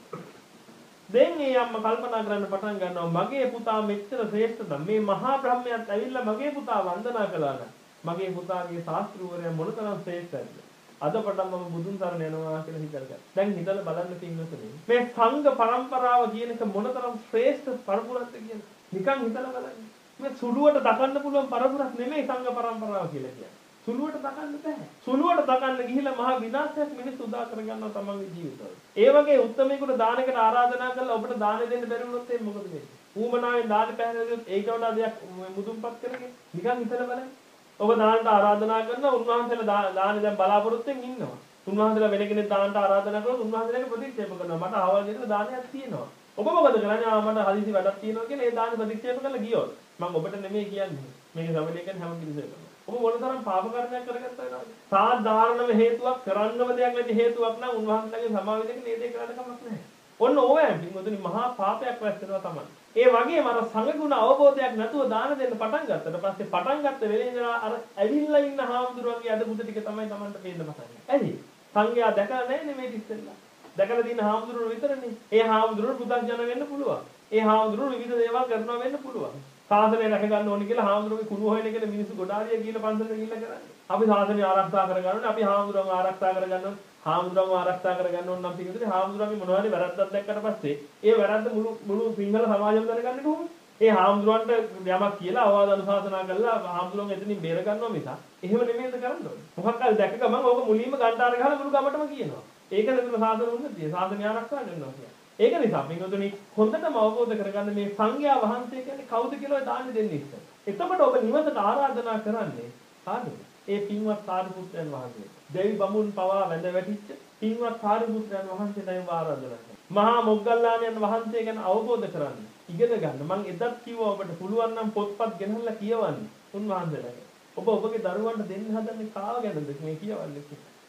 දැන් ඒ අම්මා කල්පනා කරන්න පටන් ගන්නවා මගේ පුතා මෙච්චර ශ්‍රේෂ්ඨද මේ මහා බ්‍රහ්මයාත් ඇවිල්ලා මගේ පුතා වන්දනා කළා නම් මගේ පුතාගේ ශාස්ත්‍රූවරයා මොනතරම් ශ්‍රේෂ්ඨද? අද පටන් මම බුදුන් සරණ යනවා කියලා හිතලා. දැන් හිතලා බලන්න පින්නතුනේ. මේ සංඝ පරම්පරාව කියන එක මොනතරම් ශ්‍රේෂ්ඨ පරපුරක්ද කියන්නේ. නිකන් හිතලා බලන්න. මේ සුළුවට දකන්න පුළුවන් පරපුරක් නෙමෙයි සංඝ පරම්පරාව කියලා කියන්නේ. සුළුවට දකන්න බෑ. සුළුවට දකන්න ගිහිල්ලා මහා විනාශයක් මිනිස්සු උදා කරගන්නවා තමන්ගේ ජීවිතවල. ඒ වගේ උත්තරමයකට දානකට ආරාධනා කරලා ඔබට දාන දෙන්න බැරි වුණොත් ඒ මොකද වෙන්නේ? ඌමනාවෙන් දාන පැහැදිලිවොත් ඒක වඩා දෙයක් මුදුන්පත් කරගෙන නිකන් හිතලා බලන්න. ඔබ දානට ආරාධනා කරනවා උන්වහන්සේලා දාන දැන් බලාපොරොත්තුෙන් ඉන්නවා. උන්වහන්සේලා වෙන කෙනෙක් දානට ආරාධනා කරොත් උන්වහන්සේලාගේ ප්‍රතික්ෂේප කරනවා. මට ආවල් දෙන්න දානයක් තියෙනවා. ඔබ මොකද කරන්නේ? ආ මට හදිසි වැඩක් තියෙනවා කියලා ඒ දාන ප්‍රතික්ෂේප කරලා ගියොත් මම ඔබට නෙමෙයි කියන්නේ. මේක සමලේ කියන්නේ හැම කිසිසේකම. ඔබ මොනතරම් පාප කර්මයක් කරගත්තා වෙනවද? සාධාරණම හේතුවක් කරන්නම දෙයක් නැති හේතුවක් නම් උන්වහන්සේලාගේ සමාවෙදක මේ දේ කරන්න කමක් නැහැ. ඔන්න ඕවෑන් පින්වතුනි මහා පාපයක් රැස් වෙනවා තමයි. ඒ වගේම අර සංගුණ අවබෝධයක් නැතුව දාන දෙන්න පටන් ගත්තට පස්සේ පටන් ගත්ත වෙලේ ඉඳලා අර ඇවිල්ලා ඉන්න හාමුදුරුවන්ගේ අද බුද ටික තමයි Tamanට පේන්න පටන් ගන්නේ. ඇයි? සංඝයා දැකලා නැහැ නේ මේ ඉස්සෙල්ලා. දැකලා තියෙන හාමුදුරුවෝ විතරනේ. ඒ හාමුදුරුවෝ පුදක්ජන වෙන්න පුළුවන්. ඒ හාමුදුරුවෝ විවිධ දේවල් කරනවා වෙන්න පුළුවන්. සාසනය රැක ගන්න ඕනි කියලා හාමුදුරුවෝගේ කුණු හොයන එක මිනිස්සු ගොඩාරිය කියලා පන්සලට ගිහිල්ලා කරන්නේ. අපි සාසනය ආරක්ෂා කරගන්න ඕනේ. අපි හාමුදුරුවෝ ආරක්ෂා කරගන්න ඕනේ. හාමුදුරුවෝ ආරක්ෂා කරගන්න ඕන නම් පිටින් හාමුදුරුවන්ගේ මොනවා හරි වැරද්දක් දැක්කට පස්සේ ඒ වැරද්ද මුළු මුළු සිංහල සමාජෙම දැනගන්නේ කොහොමද? ඒ හාමුදුරුවන්ට යමක් කියලා අවවාද අනුශාසනා කළා හාමුදුරුවෝ එතනින් බේර ගන්නවා මිස එහෙම නෙමෙයිද කරන්න ඕනේ. මොකක් හරි දැක්ක ගමන් ඕක මුලින්ම ගන්ටාර ගහලා මුළු ගමටම කියනවා. ඒකද මෙතන සාසන උන්නතිය. සාසනය ආරක්ෂා කරනවා කියන්නේ. ඒක නිසා පින්වතුනි හොඳටම අවබෝධ කරගන්න මේ සංඝයා වහන්සේ කියන්නේ කවුද කියලා දාන්නේ දෙන්නේ ඉස්සර. එතකොට ඔබ නිවසට ආරාධනා කරන්නේ කාටද? ඒ පින්වත් සාරිපුත්‍රයන් වහන්සේ. දෙවි බමුණු පවා වැඳ වැටිච්ච පින්වත් සාරිපුත්‍රයන් වහන්සේටම ආරාධනා කරනවා. මහා මොග්ගල්ලාණන් වහන්සේ ගැන අවබෝධ කරගන්න, ඉගෙන ගන්න. මම එදත් කිව්වා ඔබට පුළුවන් නම් පොත්පත් ගෙනල්ලා කියවන්න උන්වහන්සේලාට. ඔබ ඔබගේ දරුවන්ට දෙන්න හදන්නේ කාව ගැනද මේ කියවන්නේ?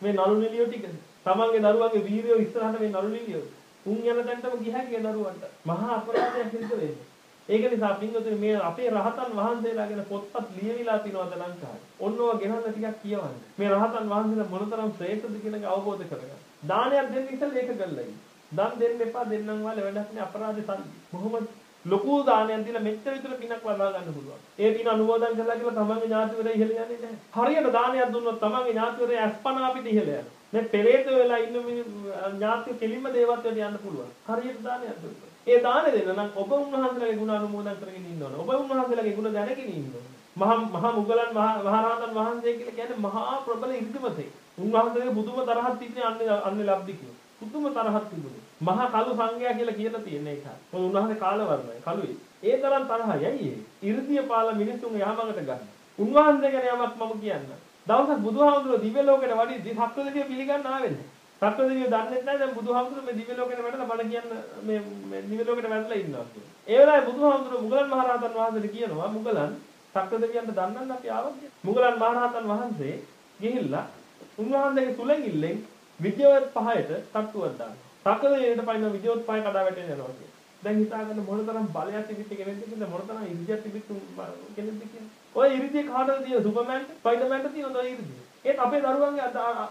මේ නළු නිලියෝ ටික. තමන්ගේ දරුවන්ගේ වීරියෝ ඉස්සරහට මේ නළු නිලියෝ. උන් යන තැනටම ගියා කිය දරුවන්ට. මහා අපරාධයක් සිද්ධ වෙන්නේ. ඒක නිසා පින්වතුනි මේ අපේ රහතන් වහන්සේලා ගැන පොත්පත් ලියවිලා තිනවද ලංකාවේ. ඔන්නෝව ගෙනල්ලා ටිකක් කියවන්න. මේ රහතන් වහන්සේලා මොනතරම් ශ්‍රේෂ්ඨද කියන එක අවබෝධ කරගන්න. දානයක් දෙන්න ඉස්සෙල්ලා ඒක කරලා ඉන්න. දන් දෙන්න එපා දෙන්නම් වල වැඩක් නෑ අපරාධ සල්ලි. කොහොමද ලොකු දානයක් දීලා මෙච්චර විතර පිනක් වඩා ගන්න පුළුවන්. ඒ පින අනුමෝදන් කරලා කියලා තමන්ගේ ඥාතිවරයා ඉහළ යන්නේ නැහැ. හරියට දානයක් දුන්නොත් තමන්ගේ ඥාතිවරයා අස්පනා අපිට ඉහළ යනවා. මේ පෙරේත වෙලා ඉන්න ඥාතිය කෙලින්ම දේවත්වයට යන්න පුළුවන්. හරියට දානයක් දුන්නොත්. ඒ දාන දෙන්න නම් ඔබ උන්වහන්සේලාගේ ගුණ අනුමෝදන් කරගෙන ඉන්න ඕන. ඔබ උන්වහන්සේලාගේ ගුණ දැනගෙන ඉන්න ඕන. මහා මහා මුගලන් මහරහතන් වහන්සේ කියලා කියන්නේ මහා ප්‍රබල ඉර්ධිමතේ. උන්වහන්සේගේ බුදුම තරහක් තිබුණේ අන්නේ අන්නේ ලබ්ධි කියලා. පුදුම තරහක් තිබුණේ. මහා කළු සංඝයා කියලා කියලා තියෙන එක. මොකද උන්වහන්සේ කාලවර්ණයි කළුයි. ඒ තරම් තරහයි ඇයි ඒ? 이르දිය පාල මිනිසුන් යහමඟට ගන්න. උන්වහන්සේ ගැන යමක් මම කියන්න. දවසක් බුදුහාමුදුරුවෝ දිව්‍ය ලෝකෙට වඩිද්දී සක්‍රදේවිය පිළිගන්න ආවේ නැහැ. සක්‍රදේවිය දන්නේ නැහැ දැන් බුදුහාමුදුරුවෝ මේ දිව්‍ය ලෝකෙට වැඩලා බණ කියන්න මේ මේ දිව්‍ය ලෝකෙට වැඩලා ඉන්නවා කියලා. ඒ වෙලාවේ බුදුහාමුදුරුවෝ මුගලන් මහරහතන් වහන්සේට කියනවා මුගලන් සක්‍රදේවියන්ට දන්නන්න අපි ආවා කියලා. මුගලන් මහරහතන් වහන්සේ ගිහිල්ලා උන්වහන්සේගේ සුලංගිල්ලෙන් විජයවත් පහයට තට්ටුවක් දානවා. සක්‍රදේවියට පයින් විජයවත් පහය කඩා වැටෙන්න යනවා කියලා. දැන් හිතාගන්න මොනතරම් බලයක් තිබිච්ච කෙනෙක්ද කියලා මොනතරම් ඉර්ධියක් තිබිච්ච කෙනෙක්ද කියලා. ඔය ඉර්ධිය කාටද තියෙන සුපර්මෑන්ට, ස්පයිඩර්මෑන්ට තියෙන ඔය ඉර්ධිය. ඒත් අපේ දරුවන්ගේ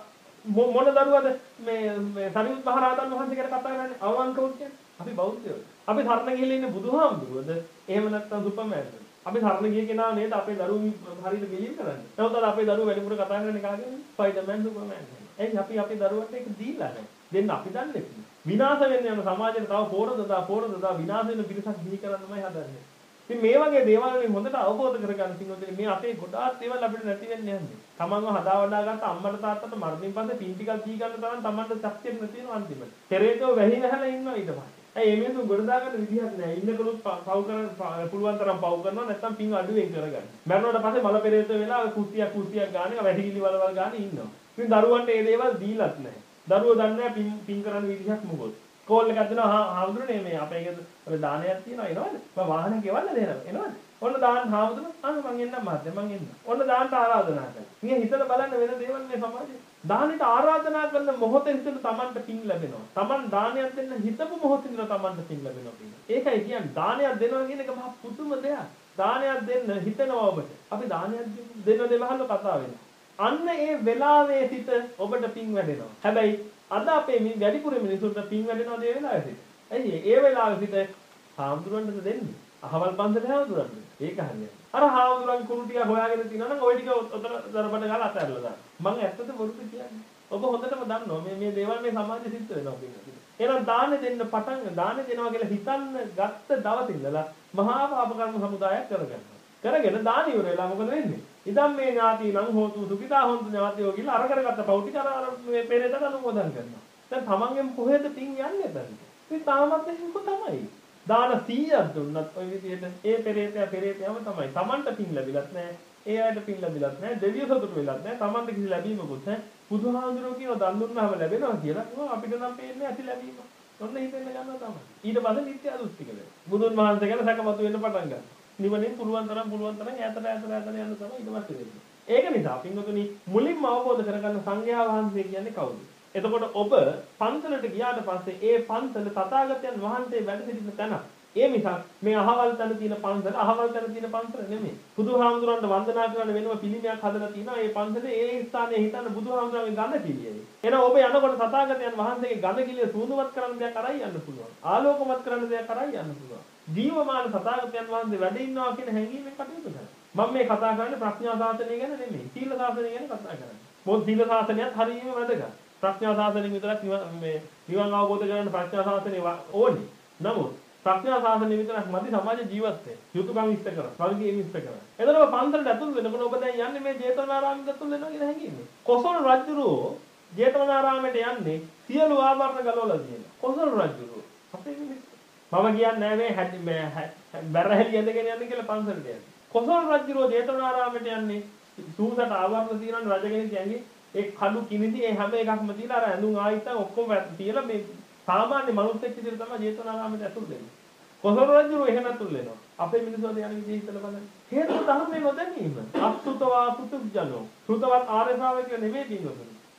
මොන දරුවද මේ මේ සරියුත් මහ රහතන් වහන්සේ ගැන කතා කරන්නේ අවංකවොත් කියන්නේ. අපි බෞද්ධයෝ. අපි සරණ ගිහලා ඉන්නේ බුදුහාමුදුරුවෝද? එහෙම නැත්නම් සුපර්මෑන්ද? අපි සරණ ගිය කෙනා නේද අපේ දරුවෝ හරියට බිලීව් කරන්නේ. නමුත් අද අපේ දරුවෝ වැඩිපුර කතා කරන්නේ කාගෙන්ද? Spider-Man superman. එයි අපි අපේ දරුවන්ට ඒක දීලා නැහැ. දෙන්න අපි දන්නේ නැහැ. විනාශ වෙන්න යන සමාජයට තව පෝරදදා පෝරදදා විනාශ වෙන පිරිසක් බිහි කරන්නමයි හදන්නේ. ඉතින් මේ වගේ දේවල් වලින් හොඳට අවබෝධ කරගන්න තියෙනවා මේ අපේ ගොඩාක් දේවල් අපිට නැති වෙන්නේ යන්නේ. තමන්ව හදා වඩා ගත්ත අම්මට තාත්තට මරණින් පස්සේ පින් ටිකක් දී ගන්න තරම් තමන්ට ශක්තියක් නැති වෙනවා අන්තිමට. පෙරේතෝ වැහි වැහලා ඉන්නවා ඊට පස්සේ. ඇයි මේ මිනිස්සු ගොඩ දාගන්න විදිහක් නැහැ. ඉන්නකලුත් පව් කරන පුළුවන් තරම් පව් කරනවා නැත්නම් පින් අඩුවෙන් කරගන්න. මරණයට පස්සේ මල පෙරේතෝ වෙලා කුස්තියක් කුස්තියක් ගානේ වැහිකිලි වලවල් ගානේ ඉන්නවා. ඉතින් දරුවන්ට මේ දේවල් දීලත් නැහැ. දරුවෝ දන්නේ නැහැ පින් පින් කරන්න විදිහක් මොකද. කෝල් එකක් දෙනවා හාමුදුරනේ මේ අපේ ඔය දානයක් තියෙනවා එනවද? මම වාහනේ ගෙවන්න දෙනවා එනවද? ඔන්න දාන්න හාමුදුරනේ අන්න මං එන්නම් මහත්තයා මං එන්නම්. ඔන්න දාන්නට ආරාධනා කරනවා. ඉතින් හිතලා බලන්න වෙන දේවල් මේ සමාජයේ. දානෙට ආරාධනා කරන මොහොතේ හිතට Tamanට පින් ලැබෙනවා. Taman දානයක් දෙන්න හිතපු මොහොතේ ඉඳලා Tamanට පින් ලැබෙනවා. ඒකයි කියන්නේ දානයක් දෙනවා කියන එක මහ පුදුම දෙයක්. දානයක් දෙන්න හිතනවා ඔබට. අපි දානයක් දෙන්න දෙවහල්ල කතා වෙනවා. අන්න ඒ වෙලාවේ සිට ඔබට පින් වැඩෙනවා. හැබැයි අද අපේ මේ වැඩිපුර මිනිසුන්ට පින් වැඩෙනවද ඒ වෙලාවේ සිට? ඇයි ඒ වෙලාවේ සිට හාමුදුරන්ටද දෙන්නේ? අහවල් පන්සලේ හාමුදුරන්ට. ඒක හරියන්නේ. අර හාමුදුරන් කුරු ටික හොයාගෙන තියනවා නම් ওই ටික උතර දරබඩ ගාලා අතහැරලා දාන්න. මම ඇත්තට බොරුද කියන්නේ. ඔබ හොඳටම දන්නවා මේ මේ දේවල් මේ සමාජෙ සිද්ධ වෙනවා කියන්නේ. එහෙනම් දාන දෙන්න පටන් දාන දෙනවා කියලා හිතන්න ගත්ත දවසේ ඉඳලා මහා පාප කර්ම සමුදායක් කරගන්නවා. කරගෙන දාන ඉවර වෙලා මොකද වෙන්නේ? ඉදම් මේ ඥාති නම් හෝතු සුඛිතා හොන්තු ඥාතියෝ කියලා අර කරගත්ත පව් ටික අර මේ පෙරේතට අනුමෝදන් කරනවා. දැන් තමන්ගෙන් කොහෙද පින් යන්නේ දැන්? ඉතින් තාමත් එහෙම තමයි. දාන සීයක් දුන්නත් ඔය විදිහට ඒ පෙරේතයා පෙරේතයාම තමයි. තමන්ට පින් ලැබිලත් නැහැ. ඒ අයට පින් ලැබිලත් නැහැ. දෙවියෝ සතුටු වෙලත් නැහැ. තමන්ට කිසි ලැබීමකුත් නැහැ. බුදුහාඳුරෝ කියනවා දන් දුන්නාම ලැබෙනවා කියලා. මොකද අපිට නම් පේන්නේ ඇති ලැබීම. ඔන්න හිතෙන්න ගන්නවා තමයි. ඊට පස්සේ නිත්‍ය දෘෂ්ටික වෙනවා. බුදුන් වහන්සේ ගැන සැකමතු වෙන්න පටන් ගන්නවා. නිවනින් පුළුවන් තරම් පුළුවන් තරම් ඈතට ඈතට ඈතට යන්න තමයි ඊට පස්සේ වෙන්නේ. ඒක නිසා පින්වතුනි මුලින්ම අවබෝධ කරගන්න සංඝයා වහන්සේ කියන්නේ කවුද? එතකොට ඔබ පන්සලට ගියාට පස්සේ ඒ පන්සල තථාගතයන් වහන්සේ වැඩ සිටින තැන. ඒ නිසා මේ අහවල් තැන තියෙන පන්සල අහවල් තැන තියෙන පන්සල නෙමෙයි. බුදුහාමුදුරන්ට වන්දනා කරන්න වෙනම පිළිමයක් හදලා තියෙනවා. ඒ පන්සලේ ඒ ස්ථානයේ හිටන්න බුදුහාමුදුරන්ගේ ගඳ කිලියයි. එහෙනම් ඔබ යනකොට තථාගතයන් වහන්සේගේ ගඳ කිලිය සූඳුමත් කරන්න දෙයක් අරයි යන්න පුළුවන්. ආලෝකමත් කරන්න දෙයක් අරයි යන්න පුළුවන්. ජීවමාන තථාගතයන් වහන්සේ වැඩ ඉන්නවා කියන හැඟීමෙන් කටයුතු කරන්න. මම මේ කතා කරන්නේ ප්‍රඥා ශාසනය ගැන නෙමෙයි. සීල ශාසනය ගැන කතා කරන්නේ. මොකද සීල ශාසනයත් හරියම වැදගත්. ප්‍රඥා ශාසනයෙන් විතරක් මේ නිවන් අවබෝධ කරගන්න ප්‍රඥා ශාසනය ඕනේ. නමුත් ප්‍රඥා ශාසනය විතරක් මදි සමාජ ජීවත් වෙන්න. යුතුයකම් ඉෂ්ට කරලා, වගකීම් ඉෂ්ට කරලා. එතකොට පන්සලට ඇතුල් වෙනකොට ඔබ දැන් යන්නේ මේ ජේතවනාරාමයට ඇතුල් වෙනවා කියන හැඟීමෙන්. කොසල් රජුරෝ ජේතවනාරාමයට යන්නේ සියලු ආභරණ ගලවලා තියෙනවා. කොසල් රජුරෝ අපේ මිනිස්සු. මම කියන්නේ නැහැ මේ බැරහැලි ඇඳගෙන යන්නේ කියලා පන්සලට යන්නේ. කොසල් රජුරෝ ජේතවනාරාමයට යන්නේ සූසට ආවරණ තියෙන රජ කෙනෙක් කියන්නේ ඒ කළු කිනිදි ඒ හැම එකක්ම තියලා අර ඇඳුම් ආයිත්තන් ඔක්කොම තියලා මේ සාමාන්‍ය මනුස්සෙක් විදිහට තමයි ජේතවනාරාමයට ඇතුල් වෙන්නේ. කොසල් රජුරෝ එහෙම ඇතුල් වෙනවා. අපේ මිනිස්සු අද යන විදිහ හිතලා බලන්න. හේතුව ධර්මයේ නොදැනීම. අසුතවා පුතුජනෝ. සුතවත් ආර්ය ශ්‍රාවකයෝ නෙමෙයි පින්වතුනි.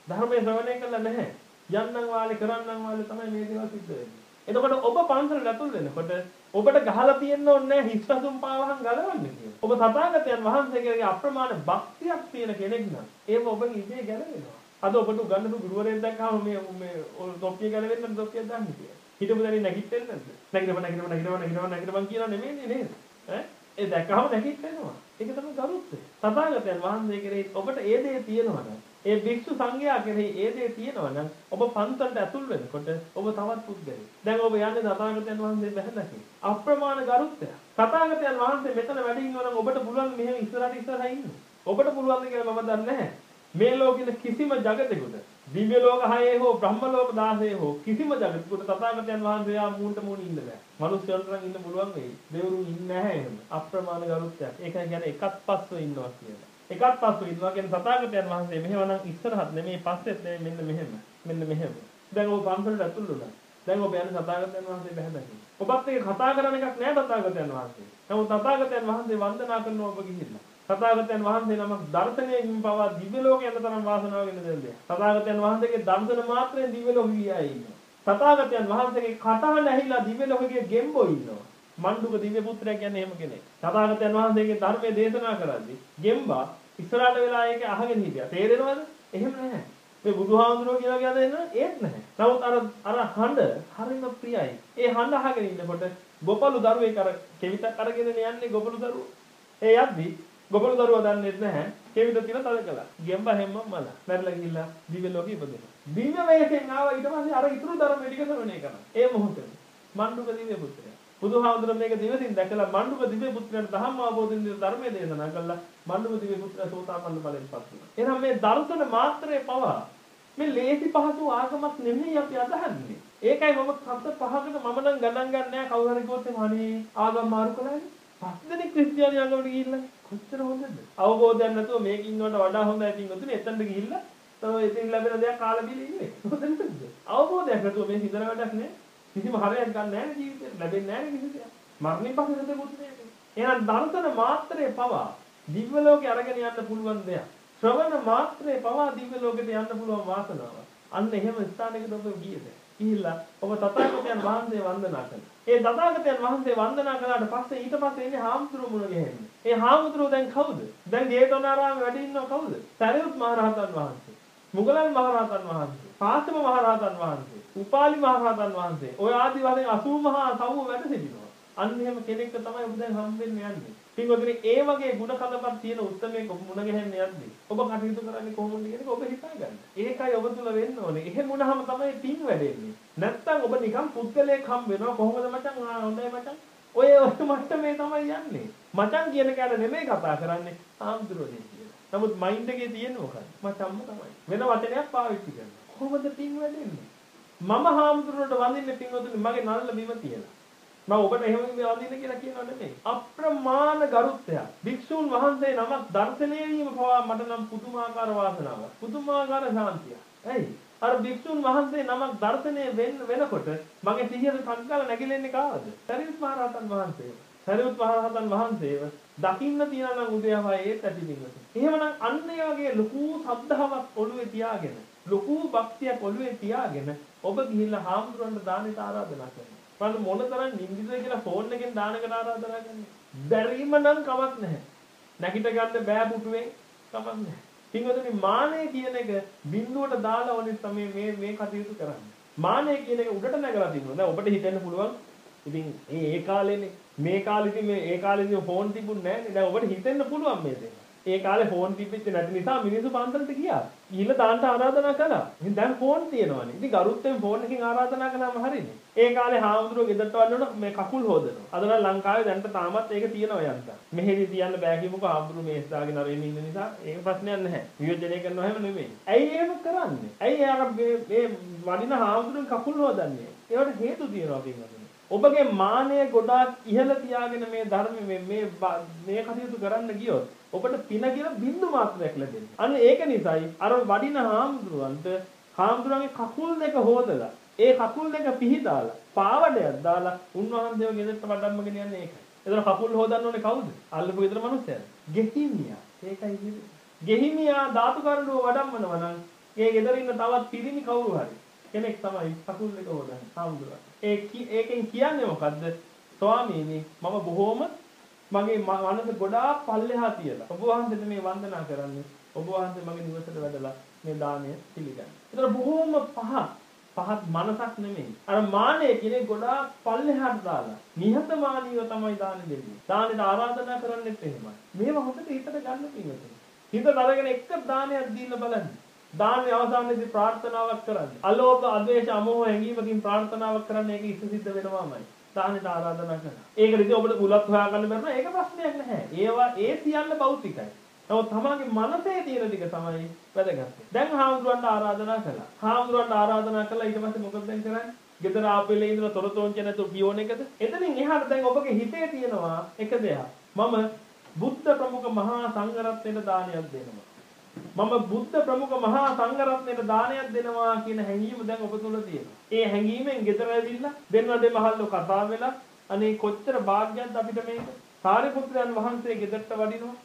ධර්මයේ ශ්‍රවණය කළා නැහැ. යන්නම් වාලේ කරන්නම් වාලේ තමයි මේ දේවල් සිද්ධ වෙන්නේ. එතකොට ඔබ පන්සලට ඇතුල් වෙනකොට ඔබට ගහලා තියෙන්න ඕනේ නැහැ හිස් රසුම් පාවහන් ගලවන්න කියලා. ඔබ තථාගතයන් වහන්සේගේ අප්‍රමාණ භක්තියක් තියෙන කෙනෙක් නම් ඒක ඔබගේ ඉතේ ගැලවෙනවා. අද ඔබට උගන්වපු ගුරුවරයෙක් දැක්කම මේ මේ තොප්පිය ගැලවෙන්න තොප්පියක් දාන්නේ කියලා. හිතපු දැනින් නැගිටින්න නැද්ද? නැගිටව නැගිටව නැගිටව නැගිටව නැගිටව කියනවා නෙමෙයි නේද? ඈ ඒ දැක්කම නැගිටිනවා. ඒක තමයි ගරුත්වය. තථාගතයන් වහන්සේ කෙරෙහි ඔබට ඒ දේ තියෙනවා නම් ඒ භික්ෂු සංඝයා කෙරෙහි ඒ දේ තියෙනවා නම් ඔබ පන්සලට ඇතුල් වෙනකොට ඔබ තවත් පුද්ගලෙක්. දැන් ඔබ යන්නේ තථාගතයන් වහන්සේ බැහැදකින්. අප්‍රමාණ ගරුත්වය. තථාගතයන් වහන්සේ මෙතන වැඩ ඉන්නවා නම් ඔබට පුළුවන් මෙහෙම ඉස්සරහට ඉස්සරහ ඉන්න. ඔබට පුළුවන් කියලා මම දන්නේ නැහැ. මේ ලෝකෙන කිසිම జగතෙකුට දිව්‍ය ලෝක හයේ හෝ බ්‍රහ්ම ලෝක දහසේ හෝ කිසිම జగතෙකුට තථාගතයන් වහන්සේ යා මූණට මූණ ඉන්න බෑ. මිනිස්යන්ට නම් ඉන්න පුළුවන් වෙයි. දෙවරුන් ඉන්නේ නැහැ එහෙම. අප්‍රමාණ ගරුත්වයක්. ඒක කියන්නේ එකත් පස්ව ඉන්නවා කියලා. එකත් පස්ව ඉන්නවා කියන්නේ තථාගතයන් වහන්සේ මෙහෙමනම් ඉස්සරහත් නෙමෙයි පස්සෙත් නෙමෙයි මෙන්න මෙහෙම. මෙන්න මෙහෙම. දැන් ඔබ පන්සලට ඇතුල් වුණා. දැන් ඔබ යන්නේ තථාගතයන් වහන්සේ බැහැදකින්. ඔබත් එක්ක කතා කරන එකක් නෑ තථාගතයන් වහන්සේ. නමුත් තථාගතයන් වහන්සේ වන්දනා කරනවා ඔබ ගිහිල්ලා. තථාගතයන් වහන්සේ නමක් දර්ශනයෙන් පවා දිව්‍ය ලෝකේ යන තරම් වාසනාවක් වෙන දෙයක්. තථාගතයන් වහන්සේගේ දර්ශන මාත්‍රයෙන් දිව්‍ය ලෝකෙ ගියා ඉන්නවා. තථාගතයන් වහන්සේගේ කතාව නැහිලා දිව්‍ය ලෝකයේ ගෙම්බෝ ඉන්නවා. මණ්ඩුක දිව්‍ය පුත්‍රයා කියන්නේ එහෙම කෙනෙක්. තථාගතයන් වහන්සේගේ ධර්මයේ දේශනා කරද්දී ගෙම්බා ඉස්සරහට වෙලා ඒක අහගෙන හිටියා. තේරෙනවද? එහෙම නැහැ. මේ බුදුහාමුදුරුවෝ කියලා කියලා දෙන්න ඒත් නැහැ. නමුත් අර අර හඬ හරිම ප්‍රියයි. ඒ හඬ අහගෙන ඉන්නකොට ගොපලු දරුවෙක් අර කෙවිතක් අරගෙන යන්නේ ගොපලු දරුවෝ. ඒ යද්දි ගොපලු දරුවා දන්නේ නැහැ. කෙවිත තියලා තද කළා. ගෙම්බා හැමම මල. මැරලා ගිහිල්ලා දිව්‍ය ලෝකෙ ඉපදෙනවා. දිව්‍ය වේශයෙන් ආවා ඊට පස්සේ අර ඉතුරු ධර්ම ටික ශ්‍රවණය කරනවා. ඒ මොහොතේ මණ්ඩුක දිව්‍ය පුත්‍රයා. බුදුහාමුදුරුවෝ මේක දිවසින් දැකලා මණ්ඩුක දිව්‍ය පුත්‍රයාට ධම්ම අවබෝධයෙන් ධර්මයේ දේශනා කළා. මණ්ඩුක දිව්‍ය පුත්‍රයා සෝතාපන්න ඵලයෙන් පත් වුණා. එහෙනම් මේ දර්ශන මාත්‍රේ පවා මේ ලේසි පහසු ආගමක් නෙමෙයි අපි අදහන්නේ. ඒකයි මම සත්‍ය පහකට මම නම් ගණන් ගන්න නැහැ කවුරු හරි කිව්වොත් එහේ ආගම මාරු කළානේ. පස් දෙනෙක් ක්‍රිස්තියානි ආගමට ගිහිල්ලා කොච්චර හොඳද? අවබෝධයක් නැතුව මේක ඉන්නවට වඩා හොඳයි පින්වතුනි එතනට ගිහිල්ලා තමයි එතන ලැබෙන දේක් කාලා බීලා ඉන්නේ. හොඳද? අවබෝධයක් නැතුව මේ හිතන වැඩක් නෑ. කිසිම හරයක් ගන්න නැහැ ජීවිතේ. ලැබෙන්නේ නැහැ කිසි දෙයක්. මරණින් පස්සේ නැතෙකුත් නෑ. එහෙනම් දර්ශන මාත්‍රේ පවා දිව්‍ය ලෝකේ අරගෙන යන්න පුළුවන් දෙයක්. ශ්‍රවණ මාත්‍රේ පවා දිව්‍ය ලෝකෙට යන්න පුළුවන් වාසනාවක්. අන්න එහෙම ස්ථානයකට ඔබ ගියද? ගිහිල්ලා ඔබ තථාගතයන් වහන්සේ වන්දනා කළා. ඒ තථාගතයන් වහන්සේ වන්දනා කළාට පස්සේ ඊට පස්සේ ඉන්නේ හාමුදුරුවෝ මුණ ගැහෙන්නේ. ඒ හාමුදුරුවෝ දැන් කවුද? දැන් ජේතවනාරාමේ වැඩ ඉන්නව කවුද? සරියුත් මහ රහතන් වහන්සේ. මුගලන් මහ රහතන් වහන්සේ. පාසම මහ රහතන් වහන්සේ. උපාලි මහ රහතන් වහන්සේ. ඔය ආදි වශයෙන් අසූ මහා සව්ව වැඩ සිටිනවා. අන්න එහෙම කෙනෙක්ට තමයි ඔබ දැන් හම්බෙන්න යන්නේ. පින්වතුනි ඒ වගේ ಗುಣ කඳපත් තියෙන උත්තරමයක මුණ ගැහෙන්න යද්දී ඔබ කටයුතු කරන්නේ කොහොමද කියන එක ඔබ හිතා ගන්න. ඒකයි ඔබ තුල වෙන්න ඕනේ. එහෙම වුණාම තමයි පින් වැඩෙන්නේ. නැත්තම් ඔබ නිකන් පුද්ගලයෙක් හම්බ වෙනවා කොහොමද මචං ආ හොඳයි මචං. ඔය ඔය මට්ටමේ තමයි යන්නේ. මචං කියන කාට නෙමෙයි කතා කරන්නේ ආම්දුරෝනේ කියලා. නමුත් මයින්ඩ් එකේ තියෙන මොකක්ද? මචංම තමයි. වෙන වචනයක් පාවිච්චි කරනවා. කොහොමද පින් වැඩෙන්නේ? මම හාමුදුරුවන්ට වඳින්නේ පින්වතුනි මගේ නළල බිම තියලා. මම ඔබට එහෙම වඳින්න කියලා කියනවා නෙමෙයි. අප්‍රමාණ ගරුත්වය. භික්ෂුන් වහන්සේ නමක් දර්ශනය වීම පවා මට නම් පුදුමාකාර වාසනාවක්. පුදුමාකාර ශාන්තියක්. ඇයි? අර භික්ෂුන් වහන්සේ නමක් දර්ශනය වෙන්න වෙනකොට මගේ සිහියට සංකල්ප නැగిලෙන්නේ කාවද? සරියුත් මහ රහතන් වහන්සේ. සරියුත් මහ රහතන් වහන්සේව දකින්න තියනා නම් උදේවයි ඒත් ඇති පින්වතුනි. එහෙමනම් අන්න ඒ වගේ ලොකු ශ්‍රද්ධාවක් ඔළුවේ තියාගෙන ලොකු භක්තියක් ඔළුවේ තියාගෙන ඔබ ගිහිල්ලා හාමුදුරන්ට දානෙට ආරාධනා කරනවා. බලන්න මොන තරම් නින්දිද කියලා ෆෝන් එකෙන් දානකට ආරාධනා කරන්නේ. බැරිම නම් කමක් නැහැ. නැගිට ගන්න බෑ පුටුවෙන් කමක් නැහැ. පින්වතුනි මානෙ කියන එක බිඳුවට දාලා ඕනේ තමයි මේ මේ කටයුතු කරන්නේ. මානෙ කියන එක උඩට නැගලා තිබුණා. දැන් ඔබට හිතෙන්න පුළුවන් ඉතින් මේ ඒ කාලේනේ මේ කාලෙදි මේ ඒ කාලෙදි ෆෝන් තිබුණේ නැහැ නේ. දැන් ඔබට හිතෙන්න පුළුවන් මේ දේ. ඒ කාලේ ෆෝන් තිබෙච්ච නැති නිසා මිනිස්සු පන්සලට ගියා. ගිහිල්ලා දාන්න ආරාධනා කළා. ඉතින් දැන් ෆෝන් තියෙනවානේ. ඉතින් ගරුත්වෙන් ෆෝන් එකකින් ආරාධනා කළාම හරිනේ. ඒ කාලේ හාමුදුරුවෝ ගෙදරට වන්නකොට මේ කකුල් හොදනවා. අද නම් ලංකාවේ දැන්ට තාමත් ඒක තියෙනවා යන්තම්. මෙහෙදි තියන්න බෑ කියමුකෝ හාමුදුරුවෝ මේස් දාගෙන අරගෙන ඉන්න නිසා ඒක ප්‍රශ්නයක් නැහැ. විවේචනය කරනවා හැම නෙමෙයි. ඇයි එහෙම කරන්නේ? ඇයි අර මේ මේ වඩින හාමුදුරුවෝ කකුල් හොදන්නේ? ඒවට හේතු තියෙනවා පින්වතුනි. ඔබගේ මානය ගොඩාක් ඉහළ තියාගෙන මේ ධර්ම මේ මේ මේ කටයුතු කරන්න ගියොත් ඔබට පින කියලා බින්දු මාත්‍රයක් ලැබෙන්නේ. අන්න ඒක නිසායි අර වඩින හාමුදුරුවන්ට හාමුදුරුවන්ගේ කකුල් දෙක හොදලා ඒ කකුල් දෙක පිහිදාලා පාවඩයක් දාලා උන්වහන්සේව ගෙදරට වඩම්මගෙන යන්නේ ඒකයි. එතන කකුල් හොදන්න ඕනේ කවුද? අල්ලපු ගෙදර මිනිස්සයා. ගෙහිමියා. ඒකයි කියන්නේ. ගෙහිමියා ධාතු කරඬුව වඩම්මනවා නම් ඒ ගෙදර ඉන්න තවත් පිරිමි කවුරු හරි කෙනෙක් තමයි කකුල් දෙක හොදන්නේ හාමුදුරුවෝ. ඒ ඒකෙන් කියන්නේ මොකද්ද? ස්වාමීනි මම බොහොම මගේ මනස ගොඩාක් පල්ලෙහා තියලා ඔබ වහන්සේට මේ වන්දනා කරන්නේ. ඔබ වහන්සේ මගේ නිවසට වැඩලා මේ දාණය පිළිගන්න. ඒතර බොහොම පහත් පහත් මනසක් නෙමෙයි. අර මානෙ කෙනෙක් ගොඩාක් පල්ලෙහාට දාලා නිහතමානීව තමයි දානෙ දෙන්නේ. දානෙට ආරාධනා කරන්නෙත් එහෙමයි. මේව හොඳට හිතට ගන්න පින්වතුනි. හිතට අරගෙන එක දානයක් දීලා බලන්න. දාන්නේ අවසානයේදී ප්‍රාර්ථනාවක් කරන්න. අලෝභ, අද්වේෂ, අමෝහ හැඟීමකින් ප්‍රාර්ථනාවක් කරන්න ඒක ඉස්ස සිද්ධ වෙනවාමයි. දානෙට ආරාධනා කරනවා. ඒකට ඉතින් ඔබට බුලත් හොයාගන්න බැරි නෑ. ඒක ප්‍රශ්නයක් නැහැ. ඒවා ඒ සියල්ල භෞතිකයි. නමුත් තමගේ මනසේ තියෙන ටික තමයි වැදගත්. දැන් හාමුදුරන්ට ආරාධනා කළා. හාමුදුරන්ට ආරාධනා කළා ඊට පස්සේ මොකද දැන් කරන්නේ? ගෙදර ආපෙලේ ඉඳලා තොරතෝංච නැතුව පියෝන එකද? එතනින් එහාට දැන් ඔබගේ හිතේ තියෙනවා එක දෙයක්. මම බුද්ධ ප්‍රමුඛ මහා සංඝරත්නයට දානයක් දෙනවා. මම බුද්ධ ප්‍රමුඛ මහා සංඝරත්නයට දානයක් දෙනවා කියන හැඟීම දැන් ඔබ තුල තියෙනවා. ඒ හැඟීමෙන් ගෙදර ඇවිල්ලා දෙන්න දෙමහල්ලෝ කතා වෙලා අනේ කොච්චර වාග්යක්ද අපිට මේක. සාරිපුත්‍රයන් වහන්සේ ගෙදරට වඩිනවා.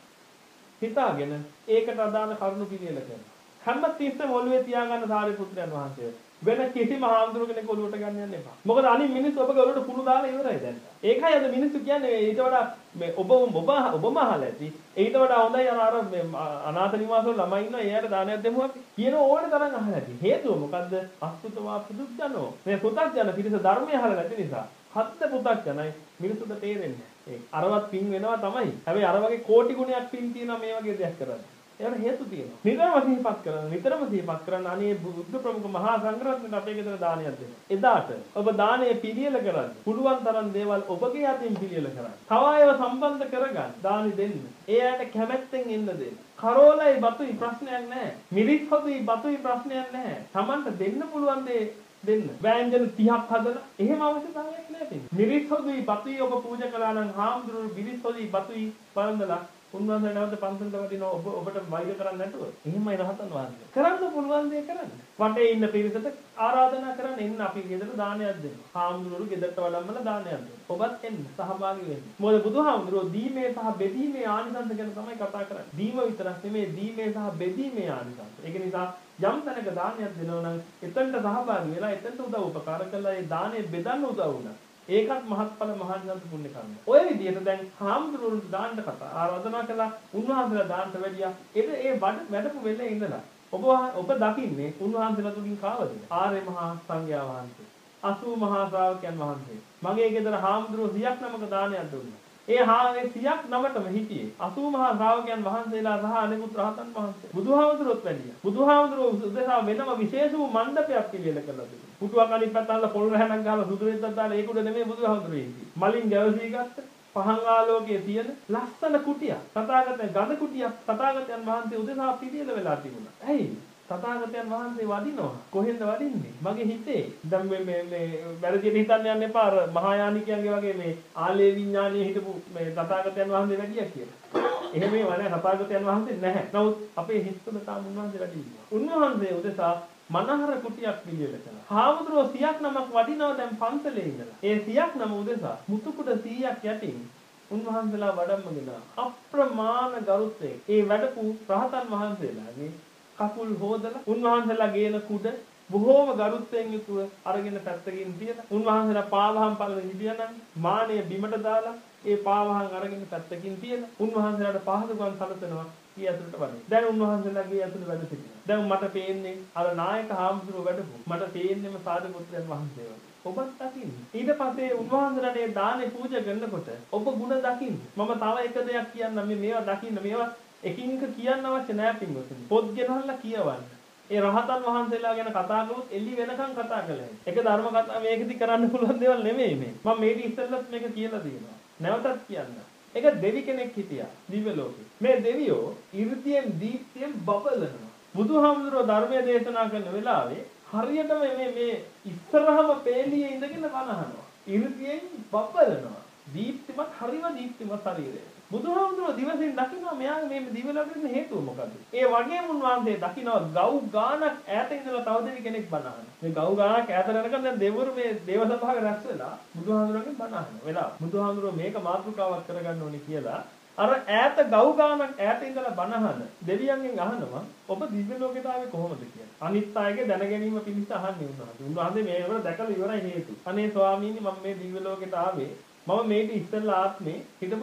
හිතාගෙන ඒකට අදාළ කරුණු පිළියෙල කරනවා. හැම තිස්සෙම ඔළුවේ තියාගන්න සාරිපුත්‍රයන් වහන්සේ. වෙන කිසිම හාමුදුරු කෙනෙක් ඔළුවට ගන්න යන්න එපා. මොකද අනිත් මිනිස්සු ඔබගේ ඔළුවට කුණු දාලා ඉවරයි දැන්. ඒකයි අද මිනිස්සු කියන්නේ ඊට වඩා මේ ඔබ ඔබ ඔබම අහලා ඇති. ඊට වඩා හොඳයි අර අර අනාථ නිවාසවල ළමයි ඉන්නවා එයාට දානයක් දෙමු අපි. කියන ඕනේ තරම් අහලා ඇති. හේතුව මොකද්ද? අසුතවා පුදුජනෝ. මේ පුදුජන පිරිස ධර්මය අහලා නැති නිසා. හත්ත පුදුජනයි මිනිස්සුන්ට තේරෙන්නේ නැහැ. අරවත් පින් වෙනවා තමයි. හැබැයි අර වගේ කෝටි ගුණයක් පින් තියෙනවා මේ වගේ දෙයක් කරන්නේ. ඒකට හේතු තියෙනවා. නිතරම සිහිපත් කරන, නිතරම සිහිපත් කරන අනේ බුද්ධ ප්‍රමුඛ මහා සංඝරත්නයට අපේ ගෙදර දානයක් දෙන්න. එදාට ඔබ දානයේ පිළියෙල කරන්න. පුළුවන් තරම් දේවල් ඔබගේ අතින් පිළියෙල කරන්න. තව අයව සම්බන්ධ කරගන්න. දානි දෙන්න. ඒ අයට කැමැත්තෙන් එන්න දෙන්න. කරෝලයි බතුයි ප්‍රශ්නයක් නැහැ. මිරිස් හොදුයි බතුයි ප්‍රශ්නයක් නැහැ. Tamanට දෙන්න පුළුවන් දේ දෙන්න. වෑංජන තිහක් හදලා එහෙම අවශ්‍යතාවයක් නැහැ. මිරිස් හොදුයි බතුයි ඔබ පූජා කළා නම් හාමුදුරුවෝ මිරිස් හොදුයි බතුයි වළඳලා උන්වහන්සේ නැවත පන්සලට වදිනවා ඔබ ඔබට වෛර කරන්නේ නැතුව. එහෙමයි රහතන් වහන්සේ. කරන්න පුළුවන් දේ කරන්න. වටේ ඉන්න පිරිසට ආරාධනා කරන්න එන්න අපි ගෙදර දානයක් දෙනවා. හාමුදුරුවෝ ගෙදරට වඩම්මලා දානයක් දෙනවා. ඔබත් එන්න සහභාගී වෙන්න. මොකද බුදුහාමුදුරුවෝ දීමේ සහ බෙදීමේ ආනිසංස ගැන තමයි කතා කරන්නේ. දීම විතරක් නෙමෙයි දීමේ සහ බෙදීමේ ආනිසංස. ඒක නිසා යම් තැනක දානයක් දෙනවා නම් එතනට සහභාගී වෙලා එතනට උදව් උපකාර කළා ඒ දානේ බෙදන්න උදව් වුණා. ඒකත් මහත්ඵල මහානිසංස පුණ්‍ය කර්ම. ඔය විදිහට දැන් හාමුදුරුවෝ දාන්න කතා ආරාධනා කළා උන්වහන්සේලා දාන්නට වැඩියා. ඒක ඒ වැඩපු වෙලේ ඉඳලා ඔබ ඔබ දකින්නේ උන්වහන්සේලා තුලින් කාවද? ආර්ය මහා සංඝයා වහන්සේ. අසූ මහා ශ්‍රාවකයන් වහන්සේ. මගේ ගෙදර හාමුදුරුවෝ සියක් නමක දානයක් දුන්නා. ඒ හාගේ සියක් නමටම හිටියේ අසූ මහා ශ්‍රාවකයන් වහන්සේලා සහ අනෙකුත් රහතන් වහන්සේ. බුදුහාමුදුරුවෝත් වැඩියා. බුදුහාමුදුරුවෝ උදෙසා වෙනම විශේෂ වූ මණ්ඩපයක් පිළියෙල කළා තිබුණා. පුටුවක් අනිත් පැත්තට පොල් රැහනක් ගහලා සුදු රෙද්දක් දාලා ඒක උඩ නෙමෙයි බුදුහාමුදුරුවෝ ඉන්නේ. මලින් ගැවසී ගත්ත පහන් ආලෝකයේ තියෙන ලස්සන කුටියක්. තථාගතයන් ගඳ කුටියක් තථාගතයන් වහන්සේ උදෙසා පිළියෙල වෙලා තිබුණා. ඇයි? තථාගතයන් වහන්සේ වදිනවා. කොහෙන්ද වදින්නේ? මගේ හිතේ. දැන් මේ මේ මේ වැරදියට හිතන්න යන්න එපා. අර මහායානිකයන්ගේ වගේ මේ ආලේ විඥානයේ හිටපු මේ තථාගතයන් වහන්සේ වැඩියා කියලා. එහෙම ඒවා නෑ තථාගතයන් වහන්සේ නැහැ. නමුත් අපේ හිතවල තාම උන්වහන්සේ වැඩි ඉන්නවා. උන්වහන්සේ උදෙසා මනහර කුටියක් පිළියෙල කළා. හාමුදුරුවෝ සියක් නමක් වඩිනවා දැන් පන්සලේ ඉඳලා. ඒ සියක් නම උදෙසා මුතුකුඩ සීයක් යටින් උන්වහන්සේලා වඩම්මගෙන අප්‍රමාණ ගරුත්වයෙන් ඒ වැඩපු රහතන් වහන්සේලාගේ කකුල් හොදලා උන්වහන්සේලා ගේන කුඩ බොහෝම ගරුත්වයෙන් යුතුව අරගෙන පැත්තකින් තියලා උන්වහන්සේලා පාවහම් පළල හිටියනම් මානය බිමට දාලා ඒ පාවහම් අරගෙන පැත්තකින් තියලා උන්වහන්සේලාට පහසුකම් සැලසෙනවා කී ඇතුළට වඩේ. දැන් උන්වහන්සේලාගේ ඇතුළේ වැඩ සිටිනවා. දැන් මට පේන්නේ අර නායක හාමුදුරුවෝ වැඩපු මට පේන්නේම සාරිපුත්‍රයන් වහන්සේ වගේ. ඔබත් දකින්න. ඊට පස්සේ උන්වහන්සේලාට ඒ දානේ පූජා කරනකොට ඔබ ಗುಣ දකින්න. මම තව එක දෙයක් කියන්නම් මේ මේවා දකින්න මේවා එකින් එක කියන්න අවශ්‍ය නැහැ පින්වතුනි. පොත් ගෙනල්ලා කියවන්න. ඒ රහතන් වහන්සේලා ගැන කතා කළොත් එළි වෙනකන් කතා කළා. ඒක ධර්ම කතා මේකෙදි කරන්න පුළුවන් දේවල් නෙමෙයි මේ. මම මේක ඉස්සෙල්ලත් මේක කියලා තියෙනවා. නැවතත් කියන්න. ඒක දෙවි කෙනෙක් හිටියා දිව්‍ය ලෝකේ. මේ දෙවියෝ 이르දියෙන් දීප්තියෙන් බබලනවා. බුදුහාමුදුරුවෝ ධර්මයේ දේශනා කරන වෙලාවේ හරියටම මේ මේ ඉස්සරහම පේළියේ ඉඳගෙන කනහනවා. 이르දියෙන් බබලනවා. දීප්තිමත් හරිම දීප්තිමත් ශරීරය. බුදුහාමුදුරුවෝ දිවසින් දකිනවා මෙයාගේ මේ දිව්‍ය ලෝකෙට හේතුව මොකද්ද? ඒ වගේම උන්වහන්සේ දකිනවා ගව් ගානක් ඈත ඉඳලා තව දෙවි කෙනෙක් බණ අහනවා. මේ ගව් ගානක් ඈත යනකම් දැන් දෙවිවරු මේ දේව සභාවේ රැස් වෙලා බුදුහාමුදුරුවෝගෙන් බණ අහනවා. වෙලා බුදුහාමුදුරුවෝ මේක මාතෘකාවක් කරගන්න ඕනේ කියලා අර ඈත ගව් ගානක් ඈත ඉඳලා බනහන දෙවියන්ගෙන් අහනවා ඔබ දිව්‍ය ලෝකයට ආවේ කොහොමද කියලා. අනිත් අයගේ දැන ගැනීම පිණිස අහන්නේ උන්වහන්සේ. උන්වහන්සේ මේකට දැකලා ඉවරයි හේතු. අනේ ස්වාමීනි මම මේ දිව්‍ය ලෝකයට ආවේ මම මේක ඉස්සෙල්ලා ආත්මේ හිටපු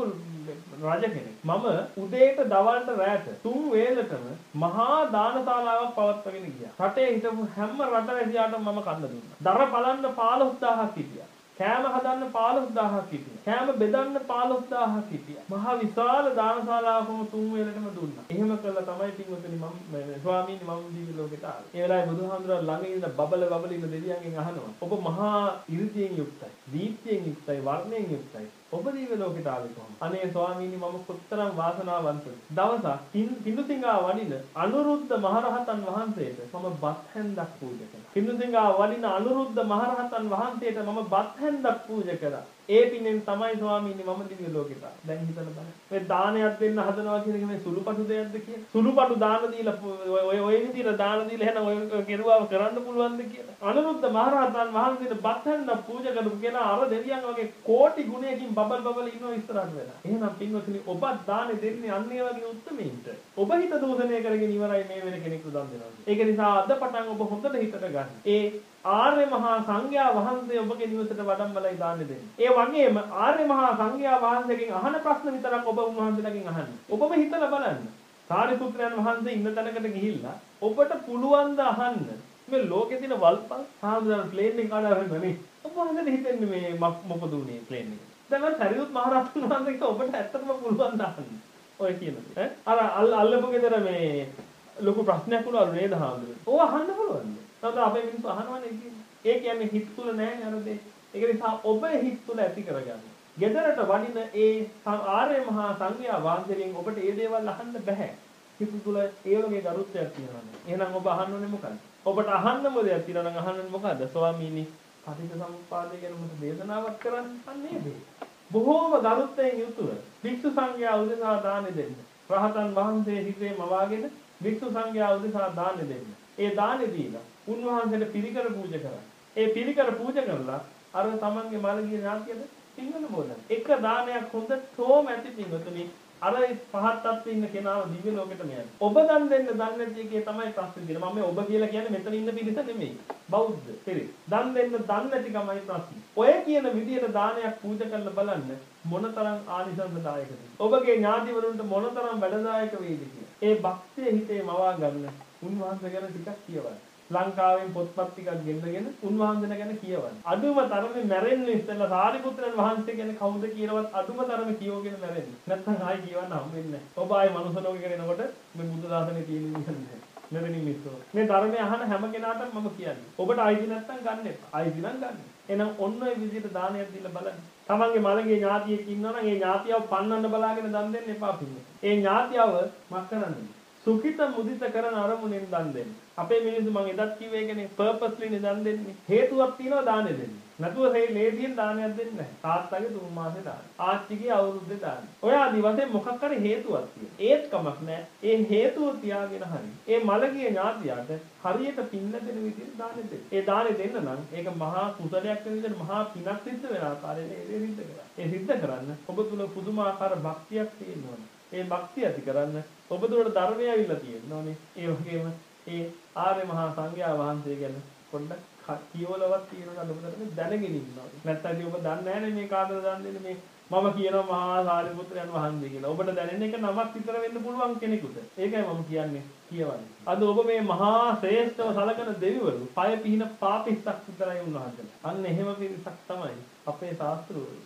රජ කෙනෙක්. මම උදේට දවල්ට රැට තුන් වේලටම මහා දානශාලාවක් පවත්වාගෙන ගියා. රටේ හිටපු හැම රටවැසියාටම මම කන්න දුන්නා. දර බලන්න පහළොස් දහසක් හිටියා. කෑම හදන්න පහළොස් දහසක් හිටියා. කෑම බෙදන්න පහළොස් දහසක් හිටියා. මහා විශාල දානශාලාවකම තුන් වේලටම දුන්නා. එහෙම කළා තමයි පින්වතුනි මම ස්වාමීනි මම දිව්‍ය ලෝකෙට ආවේ. ඒ වෙලාවේ බුදුහාමුදුරුවෝ ළඟ ඉන්න බබල බබල ඉන්න දෙවියන්ගෙන් අහනවා. ඔබ මහා 이르දියෙන් යුක්තයි. දීප්තියෙන් යුක්තයි. වර්ණයෙන් යුක්තයි. ඔබ දිව්‍ය ලෝකෙට ආවේ කොහොමද? අනේ ස්වාමීනි මම කොතරම් වාසනාවන්තද. දවසක් පිඬුසිඟා වඩින අනුරුද්ධ මහරහතන් වහන්සේට මම බත් හැන්දක් පූජා කළා. පිඬුසිඟා වඩින අනුරුද්ධ මහරහතන් වහන්සේට මම බත් හැන්දක් පූජා කළා. ඒ පිනෙන් තමයි ස්වාමීනි මම දිව්‍ය ලෝකෙට ආවේ. දැන් හිතන්න බලන්න. මේ දානයක් දෙන්න හදනවා කියන එක මේ සුළුපටු දෙයක්ද කියලා. සුළුපටු දාන දීලා ඔය ඔය විදිහට දාන දීලා එහෙනම් ඔය කෙරුවාව කරන්න පුළුවන්ද කියලා. අනුරුද්ධ මහරහතන් වහන්සේට බත් හැන්දක් පූජා කරපු කෙනා අර දෙවියන් වගේ කෝටි ගුණයකින් බබල් බබල් ඉන්නවා ඉස්සරහට වෙලා. එහෙනම් පින්වතුනි ඔබත් දානේ දෙන්නේ අන්න ඒ වගේ උත්මීන්ට. ඔබ හිත දෝෂණය කරගෙන ඉවරයි මේ වෙන කෙනෙකුට දන් දෙනවා. ඒක නිසා අද පටන් ඔබ හොඳට හිතට ගන්න. ඒ ආර්ය මහා සංඝයා වහන්සේ ඔබගේ නිවසට වඩම්මලයි දාන්නේ දෙන්නේ. ඒ වගේම ආර්ය මහා සංඝයා වහන්සේගෙන් අහන ප්‍රශ්න විතරක් ඔබ උන්වහන්සේලාගෙන් අහන්න. ඔබම හිතලා බලන්න. සාරිපුත්‍රයන් වහන්සේ ඉන්න තැනකට ගිහිල්ලා ඔබට පුළුවන් ද අහන්න මේ ලෝකේ තියෙන වල්පල් සාමාන්‍ය ප්ලේන් එක කාඩාවෙන්නේ නේ. ඔබ වහන්සේට හිතෙන්නේ මේ මොකද උනේ ප්ලේන් එක. දැන් සරියුත් මහ රහතන් වහන්සේට ඔබට ඇත්තටම පුළුවන් ද අහන්න. ඔය කියනවා. ඈ අර අල්ලපු ගෙදර මේ ලොකු ප්‍රශ්නයක් වුණාලු නේද හාමුදුරුවෝ. ඕව අහන්න පුළුවන්ද? නැත්නම් අපේ මිනිස්සු අහනවනේ කියන්නේ. ඒ කියන්නේ හිත තුල නැහැ නේද දේ. ඒක නිසා ඔබ හිත තුල ඇති කරගන්න. ගෙදරට වඩින ඒ ආර්ය මහා සංඝයා වහන්සේගෙන් ඔබට මේ දේවල් අහන්න බෑ. හිත තුල ඒ වගේ ගරුත්වයක් තියෙනවා. එහෙනම් ඔබ අහන්න ඕනේ මොකක්ද? ඔබට අහන්න මොදයක් තියෙනවා නම් අහන්න මොකද්ද? ස්වාමීනි පටිච්චසමුප්පාදය ගැන මට දේශනාවක් කරන්න අන්නේ මේ. බොහෝම ගරුත්වයෙන් යුතුව භික්ෂු සංඝයා උදෙසා දාන දෙන්න. රහතන් වහන්සේ හිතේ මවාගෙන භික්ෂු සංඝයා උදෙසා දාන දෙන්න. ඒ දානෙ දීලා උන්වහන්සේට පිරිකර පූජා කරා. ඒ පිරිකර පූජා කරලා අර තමන්ගේ මළගිය ඥාතියද පින්වල බෝලන. එක දානයක් හොඳටම ඇති පින්වතුනි. අර පහත් තත්ත්වයේ ඉන්න කෙනාව දිව්‍ය ලෝකෙට මෙයන්. ඔබ දන් දෙන්න දන් නැති එකේ තමයි ප්‍රශ්නේ තියෙන්නේ. මම මේ ඔබ කියලා කියන්නේ මෙතන ඉන්න පිරිස නෙමෙයි. බෞද්ධ පිරිස. දන් දෙන්න දන් නැතිකමයි ප්‍රශ්නේ. ඔය කියන විදියට දානයක් පූජා කරලා බලන්න මොනතරම් ආනිසංසදායකද. ඔබගේ ඥාතිවරුන්ට මොනතරම් වැඩදායක වේද කියලා. ඒ භක්තිය හිතේ මවා ගන්න උන්වහන්සේ ගැන ටිකක් කියවන්න. ලංකාවෙන් පොත්පත් ටිකක් ගෙන්නගෙන උන්වහන්සේලා ගැන කියවන්න. අදුම තරමේ මැරෙන්න ඉස්සෙල්ලා සාරිපුත්‍රයන් වහන්සේ ගැන කවුද කියලාවත් අදුම තරමේ කියවගෙන මැරෙන්න. නැත්නම් ආයි කියවන්න හම්බෙන්නේ නැහැ. ඔබ ආයි මනුස්ස ලෝකෙ ගෙනනකොට මේ බුද්ධ දාසනේ තියෙන විදිහට මෙවැනි මිස්සෝ. මේ ධර්මය අහන හැම කෙනාටම මම කියන්නේ. ඔබට ආයිති නැත්නම් ගන්න එපා. ආයිති නම් ගන්න. එහෙනම් ඔන්න ඔය විදිහට දානයක් දීලා බලන්න. තමන්ගේ මළගේ ඥාතියෙක් ඉන්නවා නම් ඒ ඥාතියව පන්නන්න බලාගෙන දන් දෙන්න එපා පින්නේ. ඒ ඥාතියව මක් කරන්නේ? සුඛිත මුදිත කරන අරමුණෙන් දන් දෙන්න. අපේ මිනිස්සු මම එදත් කිව්වේ ඒකනේ පර්පස්ලි නේ දන් දෙන්නේ. හේතුවක් තියෙනවා දානෙ දෙන්නේ. නැතුව මේ ලේසියෙන් දානයක් දෙන්නේ නැහැ. තාත්තගේ තුන් මාසේ දාන. ආච්චිගේ අවුරුද්දේ දාන. ඔය ආදි වශයෙන් මොකක් හරි හේතුවක් තියෙනවා. ඒත් කමක් නැහැ. ඒ හේතුව තියාගෙන හරි. ඒ මළගිය ඥාතියට හරියට පින්න දෙන විදිහට දානෙ දෙන්න. ඒ දානෙ දෙන්න නම් ඒක මහා කුසලයක් වෙන විදිහට මහා පිනක් සිද්ධ වෙන ආකාරයෙන් ඒ සිද්ධ කරා. ඒ සිද්ධ කරන්න ඔබ තුල පුදුමාකාර භක්තියක් තියෙනවා. ඒ භක්තිය ඇති කරන්න ඔබ තුළට ධර්මය ඇවිල්ලා තියෙනෝනේ. ඒ වගේම ඒ ආර්ය මහා සංඝයා වහන්සේ ගැන පොඩ්ඩක් කියවලවත් තියෙනවා ඔබට දැනගෙන ඉන්නවා. නැත්නම් ඔබ දන්නේ නැහැ මේ කාටද දන්නේ මේ මම කියනවා මහා සාරිපුත්‍රයන් වහන්සේ කියලා. ඔබට දැනෙන එක නමක් විතර වෙන්න පුළුවන් කෙනෙකුට. ඒකයි මම කියන්නේ කියවන්නේ. අද ඔබ මේ මහා ශ්‍රේෂ්ඨව සලකන දෙවිවරු පය පිහින පාපිස්සක් විතරයි උන්වහන්සේලා. අන්න එහෙම පිරිසක් තමයි අපේ ශාස්ත්‍රවල.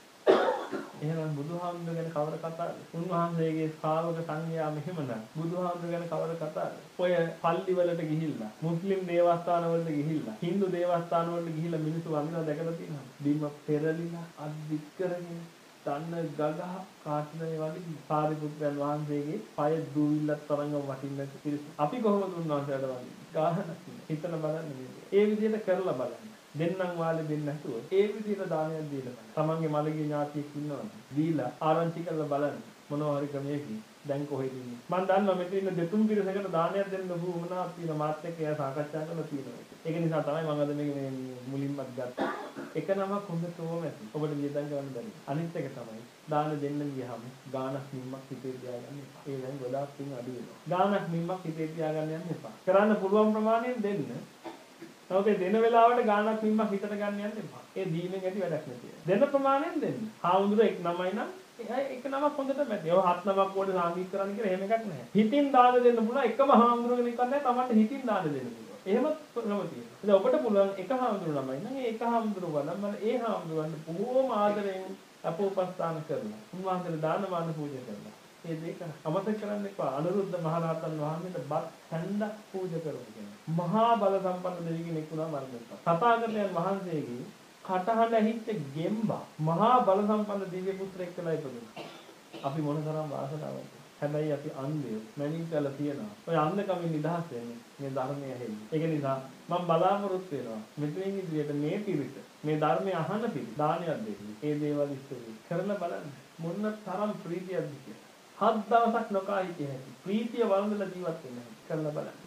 එහෙනම් බුදුහාමුදුර ගැන කවර කතාවද? උන්වහන්සේගේ ශ්‍රාවක සංඝයා මෙහෙමනම් බුදුහාමුදුර ගැන කවර කතාවද? ඔය පල්ලි වලට ගිහිල්ලා, මුස්ලිම් දේවස්ථාන වලට ගිහිල්ලා, හින්දු දේවස්ථාන වලට ගිහිල්ලා මිනිස්සු වඳිනවා දැකලා තියෙනවා. බිම පෙරලිලා, අද්දික් කරගෙන, තන්න ගගහ කාටනේ වගේ සාරිපුත්‍රයන් වහන්සේගේ පය දූවිල්ලක් තරංග වටින්න පිළිස. අපි කොහොමද උන්වහන්සේට වඳින්නේ? ගාහනක් හිතලා බලන්න මේ. ඒ විදිහට කරලා බලන්න. දෙන්නම් වාලේ දෙන්න නැතුව ඒ විදිහට දානයක් දීලා බලන්න. තමන්ගේ මළගිය ඥාතියෙක් ඉන්නවනේ. දීලා ආරංචි කරලා බලන්න. මොනවා හරි ක්‍රමයකින් දැන් කොහෙද ඉන්නේ? මම දන්නවා මෙතන ඉන්න දෙතුන් පිරිසකට දානයක් දෙන්න වුණා තියෙන මාත් එක්ක එයා සාකච්ඡා කරලා තියෙනවා. ඒක නිසා තමයි මම අද මේ මුලින්මත් ගත්තා. එක නමක් හොඳටම ඇති. ඔබට වියදම් කරන්න බැරි. අනිත් එක තමයි දාන දෙන්න ගියාම ගානක් නිම්මක් හිතේ තියාගන්න එපා. ඒ දැන් ගොඩාක් පින් අඩු වෙනවා. ගානක් නිම්මක් හිතේ තියාගන්න යන්න එපා. කරන්න පුළුවන් ප්‍රමාණයෙන් දෙන්න. ඔබේ දෙන වෙලාවට ගානක් නිම්මක් හිතට ගන්න යන්න එපා. ඒ දීමෙන් ඇති වැඩක් නැතියි. දෙන ප්‍රමාණයෙන් දෙන්න. හාමුදුර එක් නමයි නම් ඒක නමක් හොඳට මැති. ඔය හත් නමක් වල සාංගික කරන්න කියලා එහෙම එකක් නැහැ. හිතින් දාන දෙන්න පුළුවන් එකම හාමුදුර කෙනෙක් නැහැ. තමන්ට හිතින් දාන දෙන්න පුළුවන්. එහෙම ක්‍රම තියෙනවා. ඉතින් ඔබට පුළුවන් එක හාමුදුර නමයි නම් ඒ එක හාමුදුර වලම ඒ හාමුදුරන්ට බොහෝම ආදරෙන් අපෝපස්ථාන කරනවා. උන්වහන්සේට දාන මාන පූජා කරනවා. ඒ දෙක අමතක කරන්න එපා. අනුරුද්ධ මහරහතන් වහන්සේට බත් හැන්දක් පූජා කරනවා කියන්නේ. මහා බල සම්පන්න දෙවි කෙනෙක් වුණා මරණයට. තථාගතයන් වහන්සේගේ කටහඬ ඇහිච්ච ගෙම්බා මහා බල සම්පන්න දිව්‍ය පුත්‍රයෙක් කියලා ඉපදුණා. අපි මොන තරම් වාසනාවක්ද. හැබැයි අපි අන්ධයෝ මැනින් කළා තියනවා. ඔය අන්ධකමින් නිදහස් වෙන්නේ මේ ධර්මය ඇහෙන්නේ. ඒක නිසා මම බලාපොරොත්තු වෙනවා මෙතනින් ඉදිරියට මේ පිරිස මේ ධර්මය අහන පිරිස දානයක් දෙන්නේ. ඒ දේවල් ඉස්සෙල්ලා කරලා බලන්න. මොන තරම් ප්‍රීතියක්ද කියලා. හත් දවසක් නොකා හිටිය හැකි. ප්‍රීතිය වළඳලා ජීවත් වෙන්න හැකි. කරලා බලන්න.